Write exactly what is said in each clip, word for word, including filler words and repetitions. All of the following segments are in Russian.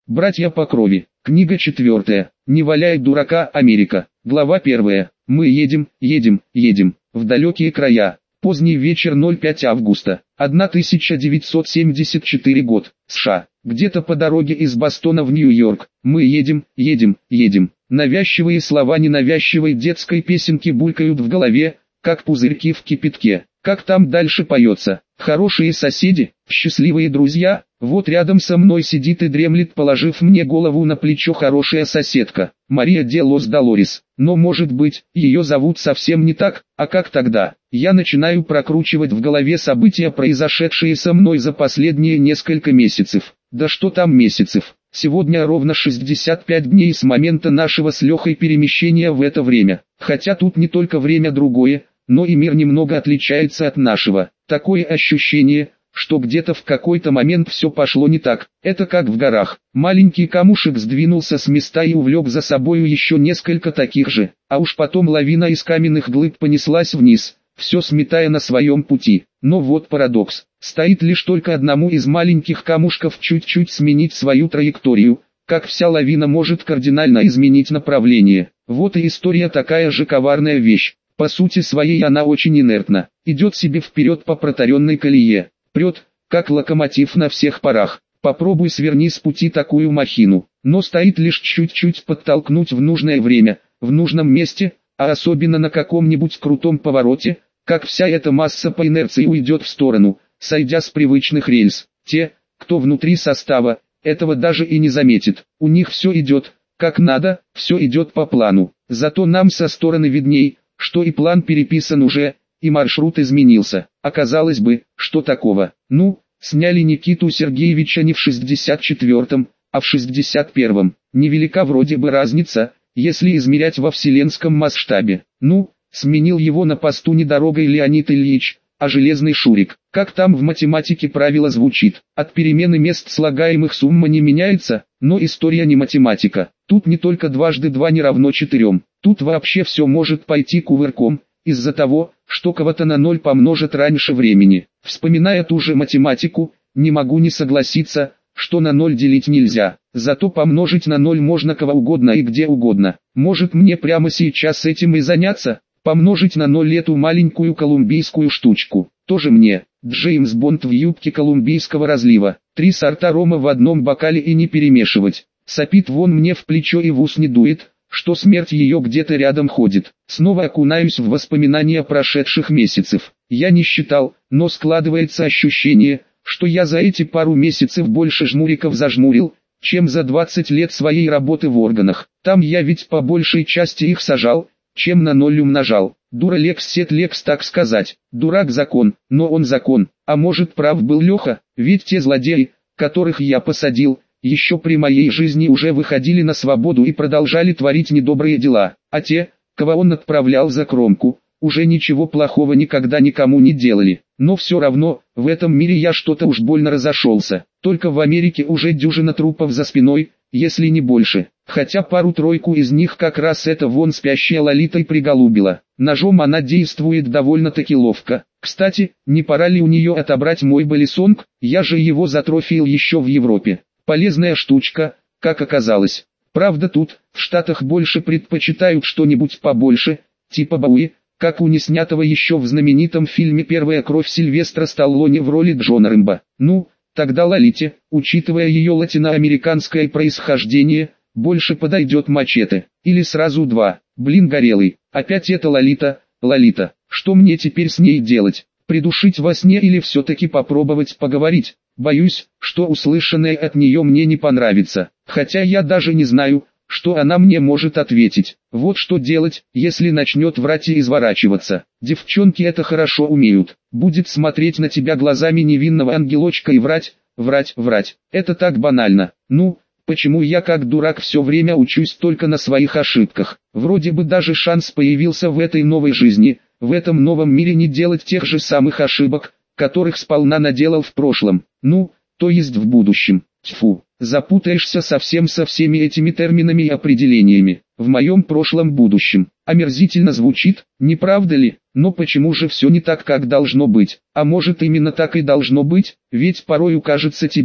Братья по крови. Книга четвертая. Не валяй дурака, Америка. Глава первая. Мы едем, едем, едем. В далекие края. Поздний вечер, пятое августа. тысяча девятьсот семьдесят четвёртый год. США. Где-то по дороге из Бостона в Нью-Йорк. Мы едем, едем, едем. Навязчивые слова ненавязчивой детской песенки булькают в голове, как пузырьки в кипятке. Как там дальше поется? Хорошие соседи, счастливые друзья. Вот рядом со мной сидит и дремлет, положив мне голову на плечо, хорошая соседка, Мария де Лос Долорес. Но может быть, ее зовут совсем не так, а как тогда? Я начинаю прокручивать в голове события, произошедшие со мной за последние несколько месяцев. Да что там месяцев? Сегодня ровно шестьдесят пять дней с момента нашего с Лехой перемещения в это время. Хотя тут не только время другое, но и мир немного отличается от нашего. Такое ощущение, что где-то в какой-то момент все пошло не так. Это как в горах. Маленький камушек сдвинулся с места и увлек за собою еще несколько таких же. А уж потом лавина из каменных глыб понеслась вниз, все сметая на своем пути. Но вот парадокс. Стоит лишь только одному из маленьких камушков чуть-чуть сменить свою траекторию, как вся лавина может кардинально изменить направление. Вот и история, такая же коварная вещь. По сути своей она очень инертна, идет себе вперед по протаренной колее, прет, как локомотив на всех парах. Попробуй сверни с пути такую махину, но стоит лишь чуть-чуть подтолкнуть в нужное время, в нужном месте, а особенно на каком-нибудь крутом повороте, как вся эта масса по инерции уйдет в сторону, сойдя с привычных рельс. Те, кто внутри состава, этого даже и не заметит, у них все идет, как надо, все идет по плану, зато нам со стороны видней, что и план переписан уже, и маршрут изменился. Оказалось бы, что такого? Ну, сняли Никиту Сергеевича не в шестьдесят четвёртом, а в шестьдесят первом. Невелика вроде бы разница, если измерять во вселенском масштабе. Ну, сменил его на посту не дорогой Леонид Ильич, а железный Шурик. Как там в математике правило звучит: от перемены мест слагаемых сумма не меняется, но история не математика. Тут не только дважды два не равно четырем. Тут вообще все может пойти кувырком, из-за того, что кого-то на ноль помножат раньше времени. Вспоминая ту же математику, не могу не согласиться, что на ноль делить нельзя. Зато помножить на ноль можно кого угодно и где угодно. Может мне прямо сейчас этим и заняться? Помножить на ноль эту маленькую колумбийскую штучку. Тоже мне. Джеймс Бонд в юбке колумбийского разлива. Три сорта рома в одном бокале и не перемешивать. Сопит вон мне в плечо и в ус не дует, что смерть ее где-то рядом ходит. Снова окунаюсь в воспоминания прошедших месяцев. Я не считал, но складывается ощущение, что я за эти пару месяцев больше жмуриков зажмурил, чем за двадцать лет своей работы в органах. Там я ведь по большей части их сажал, чем на ноль умножал. Дура лекс сет лекс, так сказать. Дурак закон, но он закон. А может, прав был Леха, ведь те злодеи, которых я посадил, еще при моей жизни уже выходили на свободу и продолжали творить недобрые дела, а те, кого он отправлял за кромку, уже ничего плохого никогда никому не делали. Но все равно, в этом мире я что-то уж больно разошелся. Только в Америке уже дюжина трупов за спиной, если не больше. Хотя пару-тройку из них как раз эта вон спящая Лолита и приголубила. Ножом она действует довольно-таки ловко. Кстати, не пора ли у нее отобрать мой балисонг? Я же его затрофеил еще в Европе. Полезная штучка, как оказалось. Правда, тут, в Штатах, больше предпочитают что-нибудь побольше, типа Бауи, как у неснятого еще в знаменитом фильме «Первая кровь» Сильвестра Сталлоне в роли Джона Рэмбо. Ну, тогда Лолите, учитывая ее латиноамериканское происхождение, больше подойдет мачете. Или сразу два. Блин, горелый. Опять эта Лолита, Лолита. Что мне теперь с ней делать? Придушить во сне или все-таки попробовать поговорить? Боюсь, что услышанное от нее мне не понравится. Хотя я даже не знаю, что она мне может ответить. Вот что делать, если начнет врать и изворачиваться. Девчонки это хорошо умеют. Будет смотреть на тебя глазами невинного ангелочка и врать, врать, врать. Это так банально. Ну, почему я как дурак все время учусь только на своих ошибках? Вроде бы даже шанс появился в этой новой жизни, в этом новом мире не делать тех же самых ошибок, которых сполна наделал в прошлом. Ну, то есть в будущем. Тьфу, запутаешься совсем со всеми этими терминами и определениями. В моем прошлом будущем. Омерзительно звучит, не правда ли? Но почему же все не так, как должно быть? А может, именно так и должно быть? Ведь порою кажется тебе,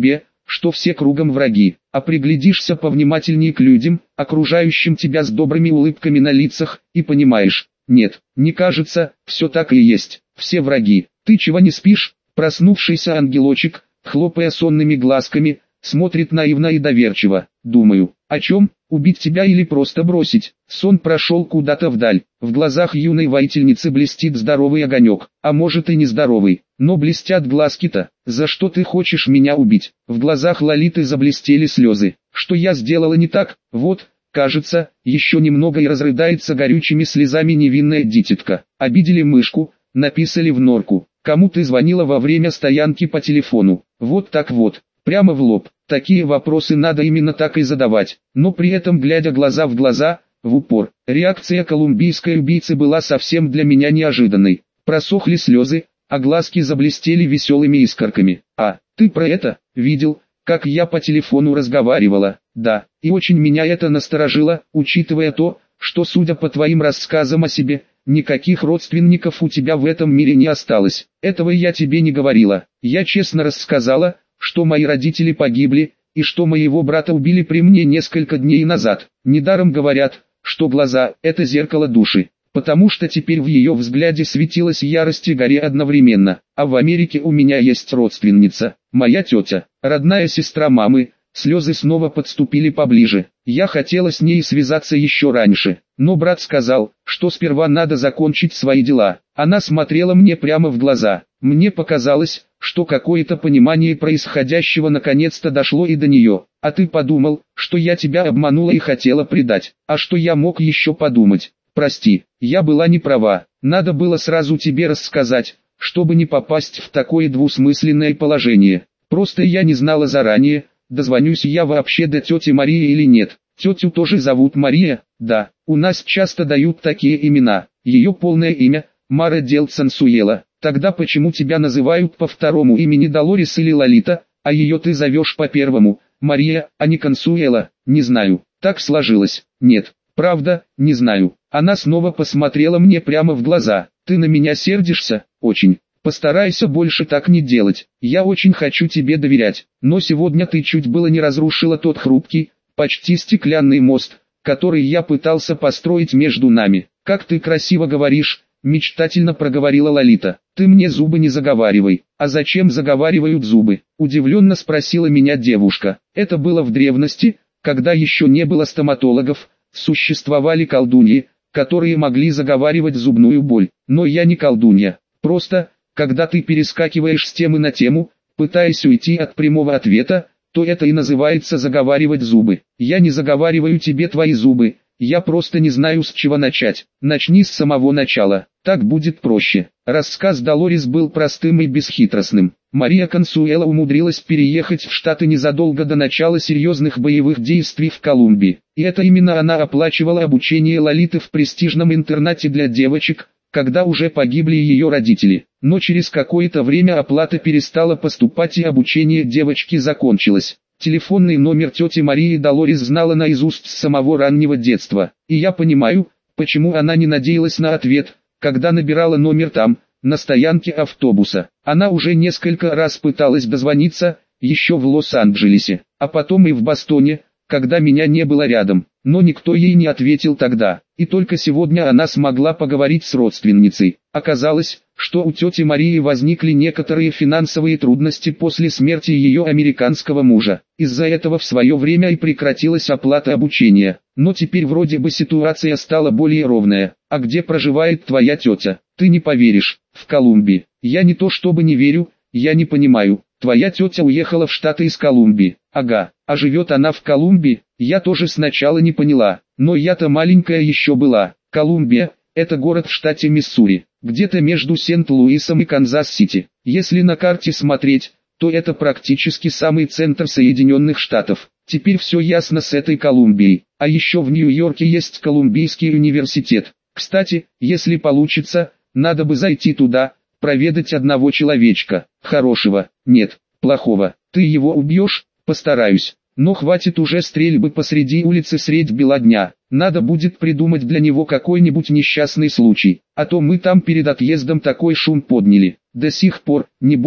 что все кругом враги, а приглядишься повнимательнее к людям, окружающим тебя с добрыми улыбками на лицах, и понимаешь, нет, не кажется, все так и есть, все враги. Ты чего не спишь? Проснувшийся ангелочек, хлопая сонными глазками, смотрит наивно и доверчиво. Думаю, о чем? Убить тебя или просто бросить? Сон прошел куда-то вдаль. В глазах юной воительницы блестит здоровый огонек, а может и нездоровый, но блестят глазки-то. За что ты хочешь меня убить? В глазах Лолиты заблестели слезы. Что я сделала не так? Вот, кажется, еще немного и разрыдается горючими слезами невинная дитятка. Обидели мышку, написали в норку. Кому ты звонила во время стоянки по телефону? Вот так вот, прямо в лоб. Такие вопросы надо именно так и задавать, но при этом глядя глаза в глаза, в упор. Реакция колумбийской убийцы была совсем для меня неожиданной. Просохли слезы, а глазки заблестели веселыми искорками. А, ты про это, видел, как я по телефону разговаривала? Да, и очень меня это насторожило, учитывая то, что судя по твоим рассказам о себе, никаких родственников у тебя в этом мире не осталось. Этого я тебе не говорила. Я честно рассказала, что мои родители погибли, и что моего брата убили при мне несколько дней назад. Недаром говорят, что глаза – это зеркало души, потому что теперь в ее взгляде светилась ярость и горе одновременно. А в Америке у меня есть родственница, моя тетя, родная сестра мамы. Слезы снова подступили поближе. Я хотела с ней связаться еще раньше, но брат сказал, что сперва надо закончить свои дела. Она смотрела мне прямо в глаза. Мне показалось, что какое-то понимание происходящего наконец-то дошло и до нее. А ты подумал, что я тебя обманула и хотела предать. А что я мог еще подумать? Прости, я была не права. Надо было сразу тебе рассказать, чтобы не попасть в такое двусмысленное положение. Просто я не знала заранее, дозвонюсь я вообще до тети Марии или нет. Тетю тоже зовут Мария? Да, у нас часто дают такие имена. Ее полное имя – Мара Дел Цансуэла. Тогда почему тебя называют по второму имени Долорес или Лолита, а ее ты зовешь по первому, Мария, а не Консуэла? Не знаю, так сложилось. Нет, правда, не знаю. Она снова посмотрела мне прямо в глаза. Ты на меня сердишься? Очень. Постарайся больше так не делать. Я очень хочу тебе доверять, но сегодня ты чуть было не разрушила тот хрупкий, почти стеклянный мост, который я пытался построить между нами. Как ты красиво говоришь, мечтательно проговорила Лолита. Ты мне зубы не заговаривай. А зачем заговаривают зубы? Удивленно спросила меня девушка. Это было в древности, когда еще не было стоматологов, существовали колдуньи, которые могли заговаривать зубную боль. Но я не колдунья. Просто, когда ты перескакиваешь с темы на тему, пытаясь уйти от прямого ответа, то это и называется заговаривать зубы. Я не заговариваю тебе твои зубы, я просто не знаю, с чего начать. Начни с самого начала, так будет проще. Рассказ Долорес был простым и бесхитростным. Мария Консуэла умудрилась переехать в Штаты незадолго до начала серьезных боевых действий в Колумбии. И это именно она оплачивала обучение Лолиты в престижном интернате для девочек, когда уже погибли ее родители. Но через какое-то время оплата перестала поступать и обучение девочки закончилось. Телефонный номер тети Марии Долорес знала наизусть с самого раннего детства. И я понимаю, почему она не надеялась на ответ, когда набирала номер там, на стоянке автобуса. Она уже несколько раз пыталась дозвониться, еще в Лос-Анджелесе, а потом и в Бостоне, когда меня не было рядом. Но никто ей не ответил тогда, и только сегодня она смогла поговорить с родственницей. Оказалось, что у тети Марии возникли некоторые финансовые трудности после смерти ее американского мужа. Из-за этого в свое время и прекратилась оплата обучения. Но теперь вроде бы ситуация стала более ровная. А где проживает твоя тетя? Ты не поверишь, в Колумбии. Я не то чтобы не верю, я не понимаю. Твоя тетя уехала в Штаты из Колумбии. Ага, а живет она в Колумбии? Я тоже сначала не поняла, но я-то маленькая еще была. Колумбия – это город в штате Миссури, где-то между Сент-Луисом и Канзас-Сити. Если на карте смотреть, то это практически самый центр Соединенных Штатов. Теперь все ясно с этой Колумбией. А еще в Нью-Йорке есть Колумбийский университет. Кстати, если получится, надо бы зайти туда, проведать одного человечка. Хорошего, нет, плохого. Ты его убьешь? Постараюсь. Но хватит уже стрельбы посреди улицы средь бела дня. Надо будет придумать для него какой-нибудь несчастный случай. А то мы там перед отъездом такой шум подняли. До сих пор, небось,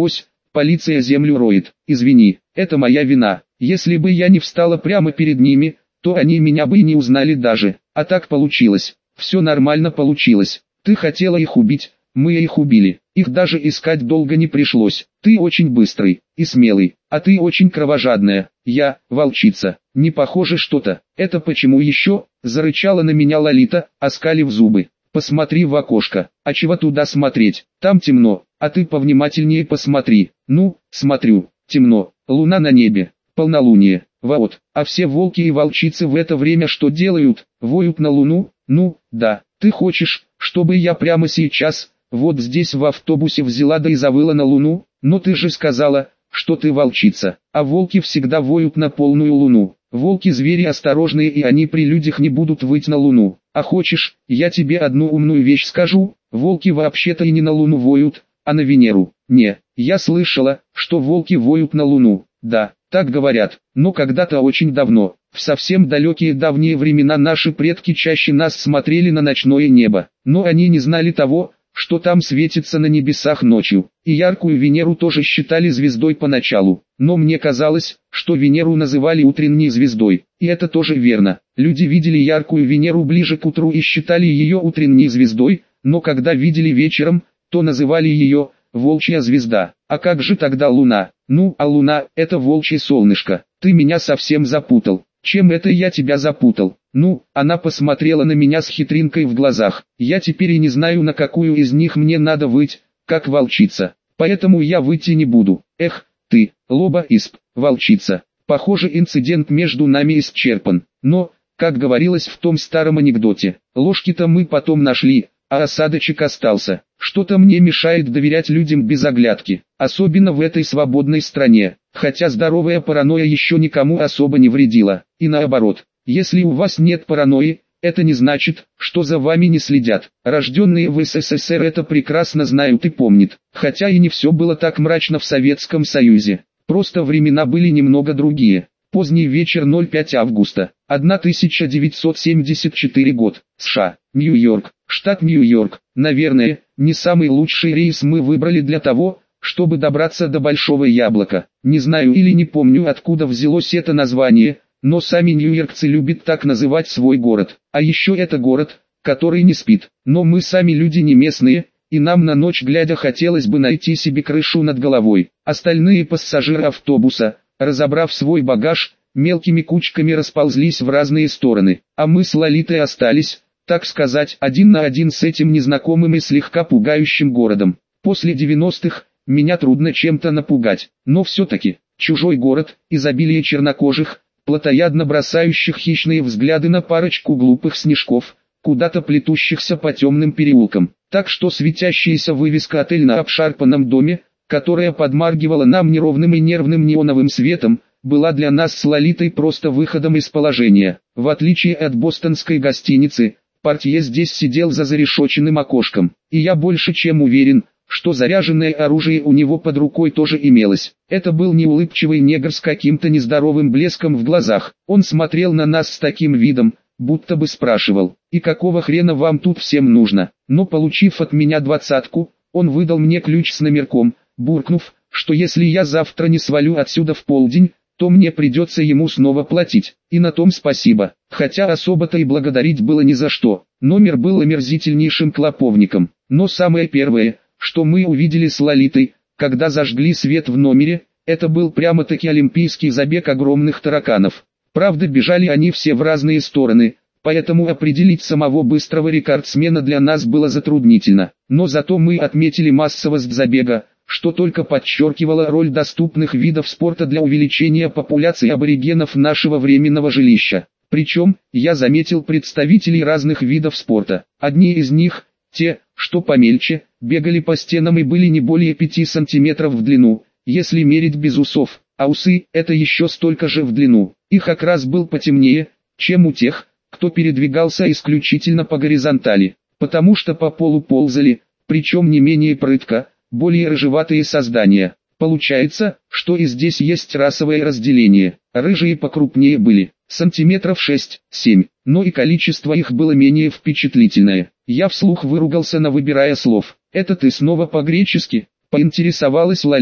полиция землю роет. Извини, это моя вина. Если бы я не встала прямо перед ними, то они меня бы и не узнали даже. А так получилось. Все нормально получилось. Ты хотела их убить, мы их убили. Их даже искать долго не пришлось. Ты очень быстрый и смелый, а ты очень кровожадная. Я, волчица, не похоже что-то. Это почему еще? Зарычала на меня Лолита, оскалив зубы. Посмотри в окошко. А чего туда смотреть? Там темно. А ты повнимательнее посмотри. Ну, смотрю. Темно. Луна на небе. Полнолуние. Вот. А все волки и волчицы в это время что делают? Воют на луну? Ну, да. Ты хочешь, чтобы я прямо сейчас, вот здесь в автобусе взяла да и завыла на луну? Но ты же сказала, что ты волчица. А волки всегда воют на полную луну. Волки звери осторожные, и они при людях не будут выть на луну. А хочешь, я тебе одну умную вещь скажу? Волки вообще-то и не на луну воют, а на Венеру. Не, я слышала, что волки воют на луну. Да, так говорят, но когда-то очень давно, в совсем далекие давние времена наши предки чаще нас смотрели на ночное небо. Но они не знали того, что там светится на небесах ночью. И яркую Венеру тоже считали звездой поначалу. Но мне казалось, что Венеру называли утренней звездой. И это тоже верно. Люди видели яркую Венеру ближе к утру и считали ее утренней звездой, но когда видели вечером, то называли ее волчья звезда. А как же тогда Луна? Ну, а Луна – это волчье солнышко. Ты меня совсем запутал. Чем это я тебя запутал? Ну, она посмотрела на меня с хитринкой в глазах. Я теперь и не знаю, на какую из них мне надо выть, как волчица. Поэтому я выйти не буду. Эх, ты, Лоба Исп, волчица. Похоже, инцидент между нами исчерпан. Но, как говорилось в том старом анекдоте, ложки-то мы потом нашли, а осадочек остался. Что-то мне мешает доверять людям без оглядки, особенно в этой свободной стране. Хотя здоровая паранойя еще никому особо не вредила. И наоборот, если у вас нет паранойи, это не значит, что за вами не следят. Рожденные в СССР это прекрасно знают и помнят. Хотя и не все было так мрачно в Советском Союзе. Просто времена были немного другие. Поздний вечер пятого августа, тысяча девятьсот семьдесят четвёртый год, США, Нью-Йорк, штат Нью-Йорк. Наверное, не самый лучший рейс мы выбрали для того, чтобы добраться до Большого Яблока. Не знаю или не помню, откуда взялось это название, но сами нью-йоркцы любят так называть свой город. А еще это город, который не спит. Но мы сами люди не местные, и нам на ночь глядя хотелось бы найти себе крышу над головой. Остальные пассажиры автобуса, разобрав свой багаж, мелкими кучками расползлись в разные стороны. А мы с Лолитой остались, так сказать, один на один с этим незнакомым и слегка пугающим городом. После девяностых меня трудно чем-то напугать, но все-таки, чужой город, изобилие чернокожих, плотоядно бросающих хищные взгляды на парочку глупых снежков, куда-то плетущихся по темным переулкам. Так что светящаяся вывеска «Отель» на обшарпанном доме, которая подмаргивала нам неровным и нервным неоновым светом, была для нас с Лолитой просто выходом из положения. В отличие от бостонской гостиницы, портье здесь сидел за зарешоченным окошком, и я больше чем уверен, что заряженное оружие у него под рукой тоже имелось. Это был неулыбчивый негр с каким-то нездоровым блеском в глазах. Он смотрел на нас с таким видом, будто бы спрашивал: «И какого хрена вам тут всем нужно?» Но получив от меня двадцатку, он выдал мне ключ с номерком, буркнув, что если я завтра не свалю отсюда в полдень, то мне придется ему снова платить. И на том спасибо, хотя особо-то и благодарить было ни за что. Номер был омерзительнейшим клоповником. Но самое первое, что мы увидели с Лолитой, когда зажгли свет в номере, это был прямо-таки олимпийский забег огромных тараканов. Правда, бежали они все в разные стороны, поэтому определить самого быстрого рекордсмена для нас было затруднительно. Но зато мы отметили массовость забега, что только подчеркивало роль доступных видов спорта для увеличения популяции аборигенов нашего временного жилища. Причем, я заметил представителей разных видов спорта. Одни из них, те, что помельче, бегали по стенам и были не более пяти сантиметров в длину, если мерить без усов, а усы – это еще столько же в длину. Их окрас был потемнее, чем у тех, кто передвигался исключительно по горизонтали, потому что по полу ползали, причем не менее прытко, более рыжеватые создания. Получается, что и здесь есть расовое разделение. Рыжие покрупнее были, сантиметров шесть-семь, но и количество их было менее впечатлительное. Я вслух выругался на выбирая слов. «Это ты снова по-гречески?» — поинтересовалась Лолита.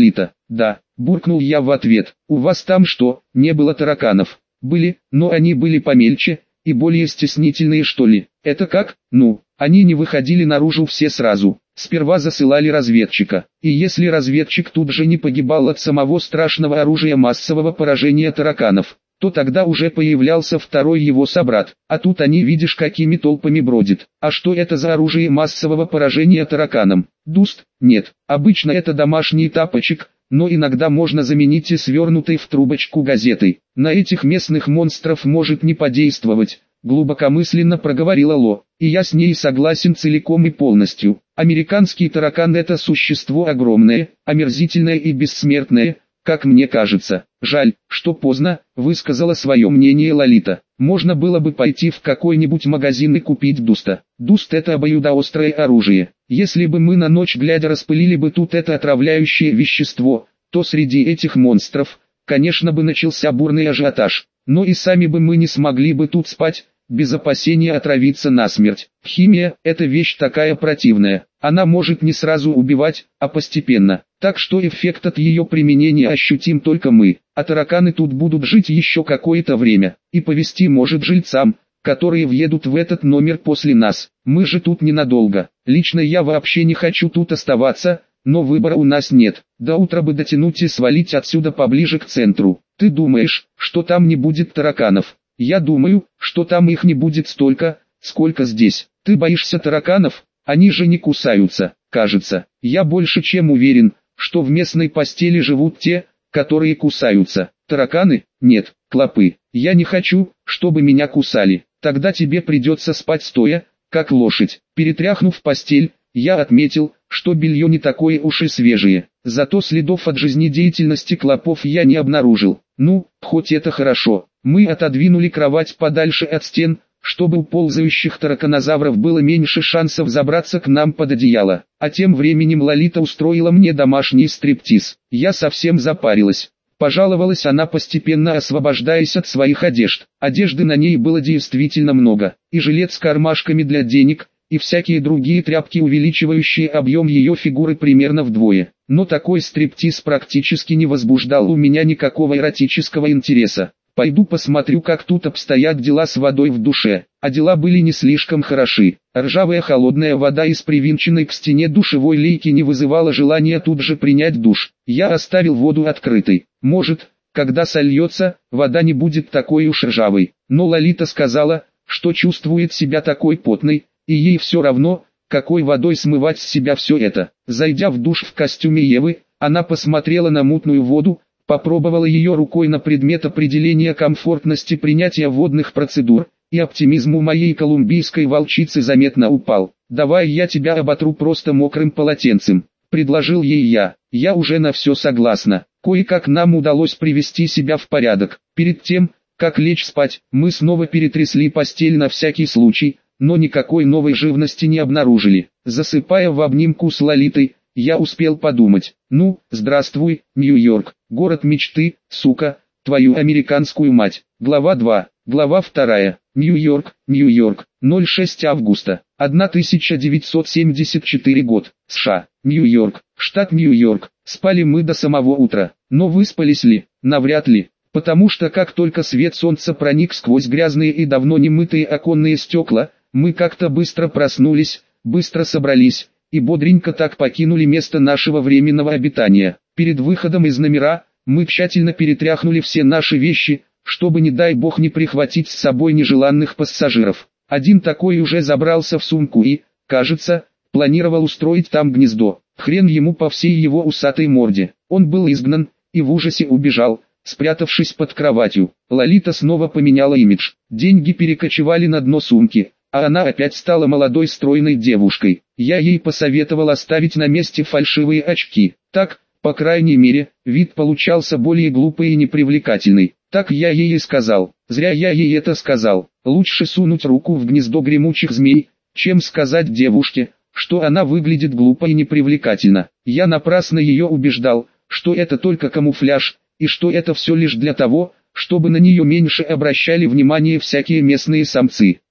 Да, буркнул я в ответ. У вас там что, не было тараканов? Были, но они были помельче и более стеснительные, что ли. Это как? Ну, они не выходили наружу все сразу. Сперва засылали разведчика, и если разведчик тут же не погибал от самого страшного оружия массового поражения тараканов, то тогда уже появлялся второй его собрат, а тут они видишь какими толпами бродит. А что это за оружие массового поражения тараканам? Дуст? Нет, обычно это домашний тапочек, но иногда можно заменить и свернутой в трубочку газетой. На этих местных монстров может не подействовать, глубокомысленно проговорила Ло, и я с ней согласен целиком и полностью. Американский таракан — это существо огромное, омерзительное и бессмертное, как мне кажется. Жаль, что поздно, высказала свое мнение Лолита. Можно было бы пойти в какой-нибудь магазин и купить дуста. Дуст — это обоюдоострое оружие. Если бы мы на ночь глядя распылили бы тут это отравляющее вещество, то среди этих монстров, конечно бы начался бурный ажиотаж. Но и сами бы мы не смогли бы тут спать, без опасения отравиться насмерть. Химия – это вещь такая противная. Она может не сразу убивать, а постепенно. Так что эффект от ее применения ощутим только мы. А тараканы тут будут жить еще какое-то время. И повезти может жильцам, которые въедут в этот номер после нас. Мы же тут ненадолго. Лично я вообще не хочу тут оставаться, но выбора у нас нет. До утра бы дотянуть и свалить отсюда поближе к центру. Ты думаешь, что там не будет тараканов? Я думаю, что там их не будет столько, сколько здесь. Ты боишься тараканов? Они же не кусаются, кажется. Я больше чем уверен, что в местной постели живут те, которые кусаются. Тараканы? Нет, клопы. Я не хочу, чтобы меня кусали. Тогда тебе придется спать стоя, как лошадь. Перетряхнув постель, я отметил, что белье не такое уж и свежее. Зато следов от жизнедеятельности клопов я не обнаружил. Ну, хоть это хорошо. Мы отодвинули кровать подальше от стен, чтобы у ползающих тараканозавров было меньше шансов забраться к нам под одеяло. А тем временем Лолита устроила мне домашний стриптиз. Я совсем запарилась. Пожаловалась она, постепенно освобождаясь от своих одежд. Одежды на ней было действительно много. И жилет с кармашками для денег, и всякие другие тряпки, увеличивающие объем ее фигуры примерно вдвое. Но такой стриптиз практически не возбуждал у меня никакого эротического интереса. Пойду посмотрю, как тут обстоят дела с водой в душе. А дела были не слишком хороши. Ржавая холодная вода из привинченной к стене душевой лейки не вызывала желания тут же принять душ. Я оставил воду открытой. Может, когда сольется, вода не будет такой уж ржавой. Но Лолита сказала, что чувствует себя такой потной, и ей все равно, какой водой смывать с себя все это. Зайдя в душ в костюме Евы, она посмотрела на мутную воду, попробовала ее рукой на предмет определения комфортности принятия водных процедур, и оптимизм у моей колумбийской волчицы заметно упал. «Давай я тебя оботру просто мокрым полотенцем», — предложил ей я. «Я уже на все согласна». Кое-как нам удалось привести себя в порядок. Перед тем, как лечь спать, мы снова перетрясли постель на всякий случай, но никакой новой живности не обнаружили. Засыпая в обнимку с Лолитой, я успел подумать: ну, здравствуй, Нью-Йорк, город мечты, сука, твою американскую мать. Глава два, глава вторая. Нью-Йорк, Нью-Йорк, ноль шесть августа, тысяча девятьсот семьдесят четвёртый год, США. Нью-Йорк, штат Нью-Йорк. Спали мы до самого утра, но выспались ли? Навряд ли. Потому что как только свет солнца проник сквозь грязные и давно не мытые оконные стекла, мы как-то быстро проснулись, быстро собрались, и бодренько так покинули место нашего временного обитания. Перед выходом из номера, мы тщательно перетряхнули все наши вещи, чтобы не дай бог не прихватить с собой нежеланных пассажиров. Один такой уже забрался в сумку и, кажется, планировал устроить там гнездо. Хрен ему по всей его усатой морде. Он был изгнан, и в ужасе убежал, спрятавшись под кроватью. Лолита снова поменяла имидж. Деньги перекочевали на дно сумки, а она опять стала молодой стройной девушкой. Я ей посоветовал оставить на месте фальшивые очки. Так, по крайней мере, вид получался более глупый и непривлекательный. Так я ей и сказал. Зря я ей это сказал. Лучше сунуть руку в гнездо гремучих змей, чем сказать девушке, что она выглядит глупо и непривлекательно. Я напрасно ее убеждал, что это только камуфляж, и что это все лишь для того, чтобы на нее меньше обращали внимание всякие местные самцы.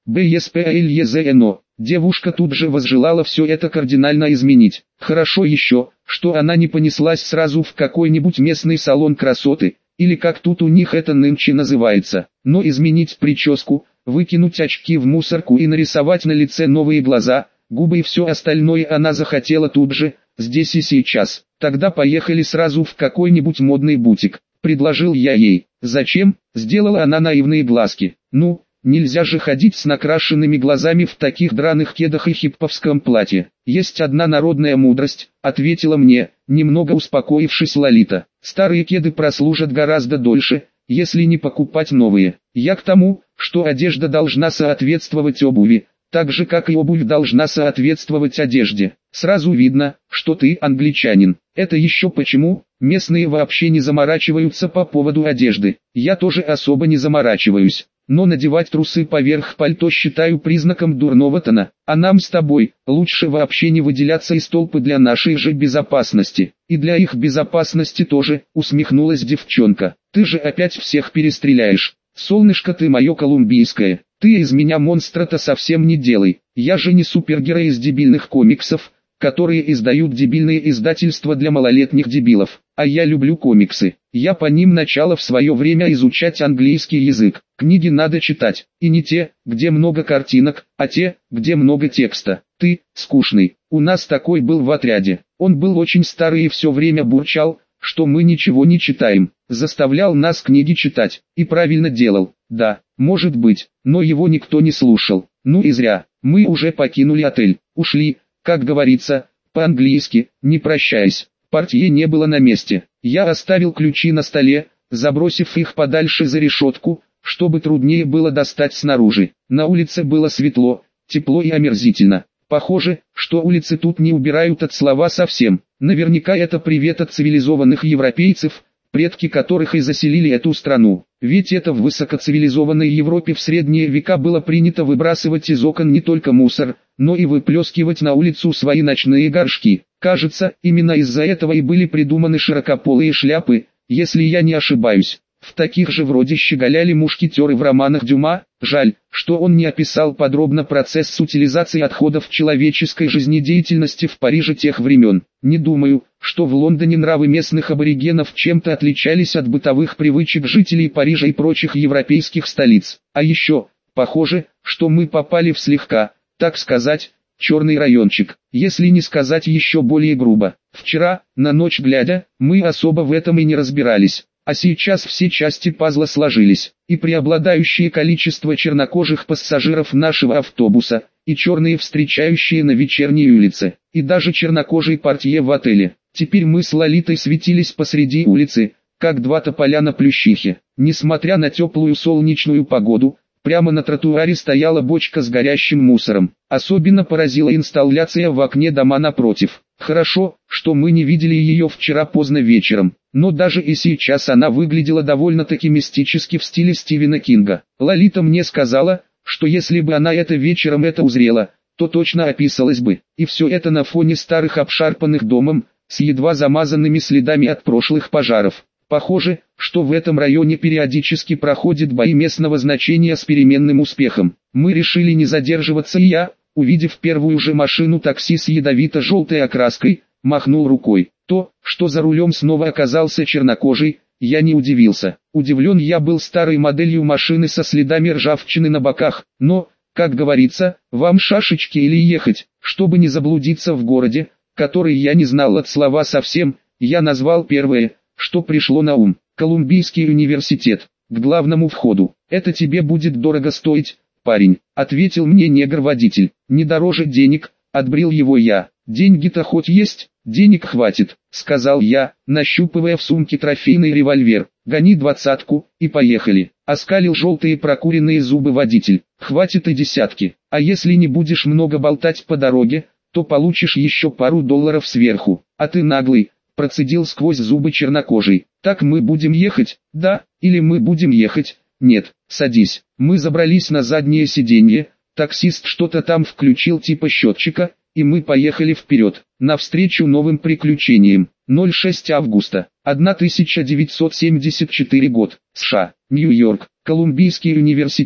БСПЛЕЗНО. Девушка тут же возжелала все это кардинально изменить. Хорошо еще, что она не понеслась сразу в какой-нибудь местный салон красоты, или как тут у них это нынче называется, но изменить прическу, выкинуть очки в мусорку и нарисовать на лице новые глаза, губы и все остальное она захотела тут же, здесь и сейчас. Тогда поехали сразу в какой-нибудь модный бутик, предложил я ей. Зачем? Сделала она наивные глазки. Ну, нельзя же ходить с накрашенными глазами в таких драных кедах и хипповском платье. Есть одна народная мудрость, ответила мне, немного успокоившись Лолита. Старые кеды прослужат гораздо дольше, если не покупать новые. Я к тому, что одежда должна соответствовать обуви, так же как и обувь должна соответствовать одежде. Сразу видно, что ты англичанин. Это еще почему? Местные вообще не заморачиваются по поводу одежды. Я тоже особо не заморачиваюсь. Но надевать трусы поверх пальто считаю признаком дурного тона. А нам с тобой лучше вообще не выделяться из толпы для нашей же безопасности. И для их безопасности тоже, усмехнулась девчонка. Ты же опять всех перестреляешь. Солнышко ты мое колумбийское. Ты из меня монстра-то совсем не делай. Я же не супергерой из дебильных комиксов, которые издают дебильные издательства для малолетних дебилов. А я люблю комиксы. Я по ним начала в свое время изучать английский язык. Книги надо читать. И не те, где много картинок, а те, где много текста. Ты, скучный. У нас такой был в отряде. Он был очень старый и все время бурчал, что мы ничего не читаем. Заставлял нас книги читать. И правильно делал. Да, может быть, но его никто не слушал. Ну и зря. Мы уже покинули отель. Ушли, как говорится, по-английски, не прощаясь. Портье не было на месте. Я оставил ключи на столе, забросив их подальше за решетку, чтобы труднее было достать снаружи. На улице было светло, тепло и омерзительно. Похоже, что улицы тут не убирают от слова совсем. Наверняка это привет от цивилизованных европейцев, предки которых и заселили эту страну. Ведь это в высокоцивилизованной Европе в средние века было принято выбрасывать из окон не только мусор, но и выплескивать на улицу свои ночные горшки. Кажется, именно из-за этого и были придуманы широкополые шляпы, если я не ошибаюсь. В таких же вроде щеголяли мушкетеры в романах Дюма. Жаль, что он не описал подробно процесс с утилизацией отходов человеческой жизнедеятельности в Париже тех времен. Не думаю, что в Лондоне нравы местных аборигенов чем-то отличались от бытовых привычек жителей Парижа и прочих европейских столиц. А еще, похоже, что мы попали в слегка, так сказать, черный райончик, если не сказать еще более грубо. Вчера, на ночь глядя, мы особо в этом и не разбирались. А сейчас все части пазла сложились, и преобладающее количество чернокожих пассажиров нашего автобуса, и черные встречающие на вечерней улице, и даже чернокожий портье в отеле. Теперь мы с Лолитой светились посреди улицы, как два тополя на плющихе. Несмотря на теплую солнечную погоду, прямо на тротуаре стояла бочка с горящим мусором. Особенно поразила инсталляция в окне дома напротив. Хорошо, что мы не видели ее вчера поздно вечером, но даже и сейчас она выглядела довольно-таки мистически в стиле Стивена Кинга. Лолита мне сказала, что если бы она это вечером это узрела, то точно описалась бы. И все это на фоне старых обшарпанных домом, с едва замазанными следами от прошлых пожаров. Похоже, что в этом районе периодически проходят бои местного значения с переменным успехом. Мы решили не задерживаться, и я, увидев первую же машину такси с ядовито-желтой окраской, махнул рукой. То, что за рулем снова оказался чернокожий, я не удивился. Удивлен я был старой моделью машины со следами ржавчины на боках, но, как говорится, вам шашечки или ехать, чтобы не заблудиться в городе, который я не знал от слова совсем, я назвал первое, что пришло на ум. Колумбийский университет, к главному входу. Это тебе будет дорого стоить, парень, ответил мне негр-водитель. Не дороже денег, отбрил его я. Деньги-то хоть есть? Денег хватит, сказал я, нащупывая в сумке трофейный револьвер. Гони двадцатку, и поехали. Оскалил желтые прокуренные зубы водитель. Хватит и десятки. А если не будешь много болтать по дороге, то получишь еще пару долларов сверху. А ты наглый, процедил сквозь зубы чернокожий. Так мы будем ехать? Да, или мы будем ехать? Нет, садись. Мы забрались на заднее сиденье, таксист что-то там включил типа счетчика, и мы поехали вперед, навстречу новым приключениям. ноль шесть августа, тысяча девятьсот семьдесят четвёртый год, США, Нью-Йорк, Колумбийский университет.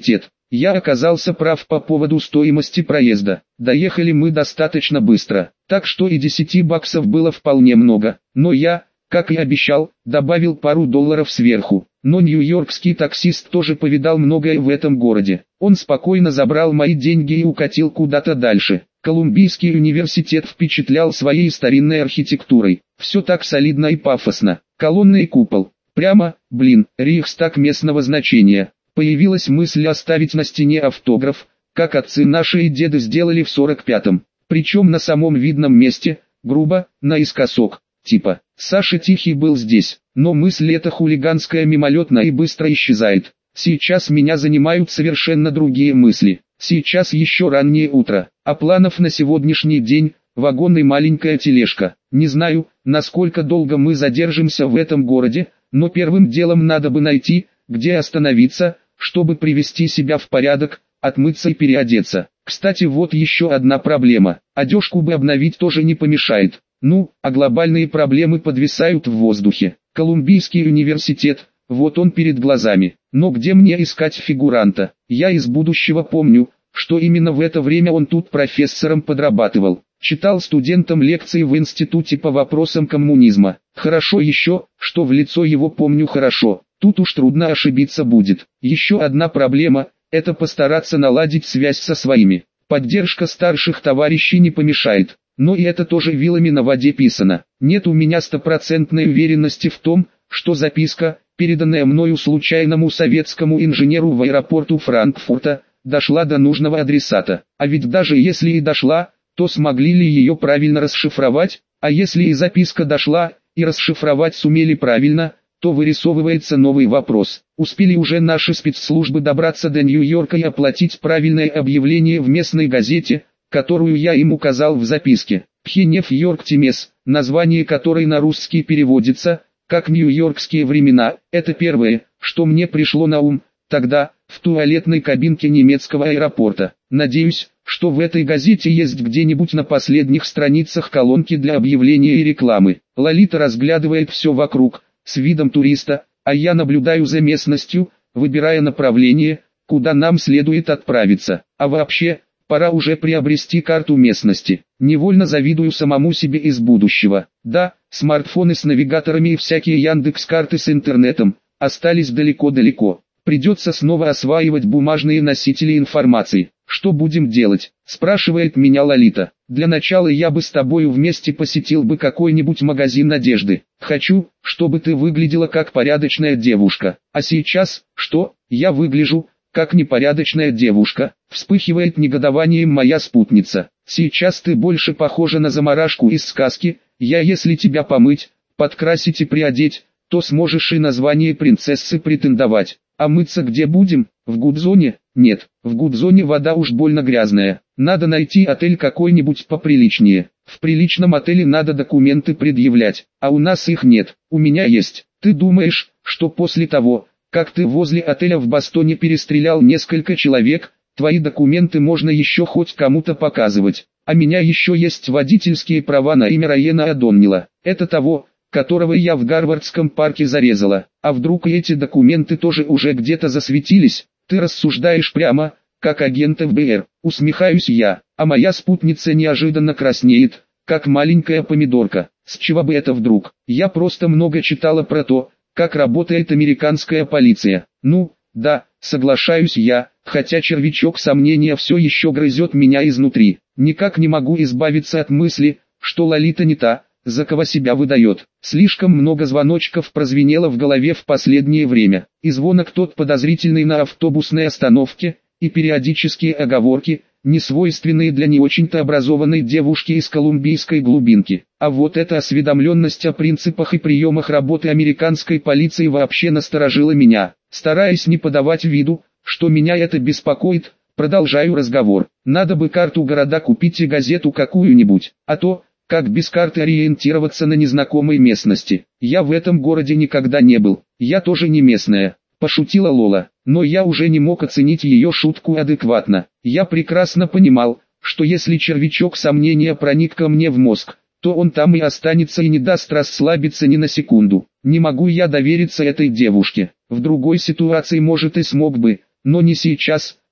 Я оказался прав по поводу стоимости проезда. Доехали мы достаточно быстро, так что и десяти баксов было вполне много, но я, как и обещал, добавил пару долларов сверху. Но нью-йоркский таксист тоже повидал многое в этом городе. Он спокойно забрал мои деньги и укатил куда-то дальше. Колумбийский университет впечатлял своей старинной архитектурой. Все так солидно и пафосно. Колонны и купол. Прямо, блин, Рейхстаг местного значения. Появилась мысль оставить на стене автограф, как отцы наши и деды сделали в сорок пятом. Причем на самом видном месте, грубо, наискосок. Типа, Саша Тихий был здесь, но мысль эта хулиганская мимолетна и быстро исчезает. Сейчас меня занимают совершенно другие мысли. Сейчас еще раннее утро, а планов на сегодняшний день, вагон и маленькая тележка. Не знаю, насколько долго мы задержимся в этом городе, но первым делом надо бы найти, где остановиться, чтобы привести себя в порядок, отмыться и переодеться. Кстати, вот еще одна проблема. Одежку бы обновить тоже не помешает. Ну, а глобальные проблемы подвисают в воздухе. Колумбийский университет, вот он перед глазами. Но где мне искать фигуранта? Я из будущего помню, что именно в это время он тут профессором подрабатывал. Читал студентам лекции в институте по вопросам коммунизма. Хорошо еще, что в лицо его помню хорошо. Тут уж трудно ошибиться будет. Еще одна проблема – это постараться наладить связь со своими. Поддержка старших товарищей не помешает. Но и это тоже вилами на воде писано. Нет у меня стопроцентной уверенности в том, что записка, переданная мною случайному советскому инженеру в аэропорту Франкфурта, дошла до нужного адресата. А ведь даже если и дошла, то смогли ли ее правильно расшифровать? А если и записка дошла, и расшифровать сумели правильно, то вырисовывается новый вопрос. Успели уже наши спецслужбы добраться до Нью-Йорка и оплатить правильное объявление в местной газете, которую я им указал в записке. Пхенеф-Йорк Тимес, название которой на русский переводится, как «Нью-Йоркские времена», это первое, что мне пришло на ум, тогда, в туалетной кабинке немецкого аэропорта. Надеюсь, что в этой газете есть где-нибудь на последних страницах колонки для объявления и рекламы. Лолита разглядывает все вокруг, с видом туриста, а я наблюдаю за местностью, выбирая направление, куда нам следует отправиться. А вообще, пора уже приобрести карту местности. Невольно завидую самому себе из будущего. Да, смартфоны с навигаторами и всякие Яндекс.Карты с интернетом остались далеко-далеко. Придется снова осваивать бумажные носители информации. Что будем делать? Спрашивает меня Лолита. Для начала я бы с тобою вместе посетил бы какой-нибудь магазин одежды. Хочу, чтобы ты выглядела как порядочная девушка. А сейчас, что, я выгляжу, как непорядочная девушка? Вспыхивает негодованием моя спутница. Сейчас ты больше похожа на заморашку из сказки. Я если тебя помыть, подкрасить и приодеть, то сможешь и на звание принцессы претендовать. А мыться где будем? В Гудзоне? Нет, в Гудзоне вода уж больно грязная. Надо найти отель какой-нибудь поприличнее. В приличном отеле надо документы предъявлять, а у нас их нет. У меня есть. Ты думаешь, что после того, как ты возле отеля в Бостоне перестрелял несколько человек, твои документы можно еще хоть кому-то показывать? А меня еще есть водительские права на имя Райена Адоннила. Это того, которого я в Гарвардском парке зарезала. А вдруг эти документы тоже уже где-то засветились? Ты рассуждаешь прямо, как агент эф бэ эр. Усмехаюсь я, а моя спутница неожиданно краснеет, как маленькая помидорка. С чего бы это вдруг? Я просто много читала про то, как работает американская полиция. Ну, да, соглашаюсь я, хотя червячок сомнения все еще грызет меня изнутри. Никак не могу избавиться от мысли, что Лолита не та, за кого себя выдает. Слишком много звоночков прозвенело в голове в последнее время. И звонок тот подозрительный на автобусной остановке, и периодические оговорки, несвойственные для не очень-то образованной девушки из колумбийской глубинки. А вот эта осведомленность о принципах и приемах работы американской полиции вообще насторожила меня. Стараясь не подавать виду, что меня это беспокоит, продолжаю разговор. Надо бы карту города купить и газету какую-нибудь, а то, как без карты ориентироваться на незнакомой местности. Я в этом городе никогда не был, я тоже не местная. Пошутила Лола, но я уже не мог оценить ее шутку адекватно. Я прекрасно понимал, что если червячок сомнения проник ко мне в мозг, то он там и останется и не даст расслабиться ни на секунду. Не могу я довериться этой девушке. В другой ситуации может и смог бы, но не сейчас,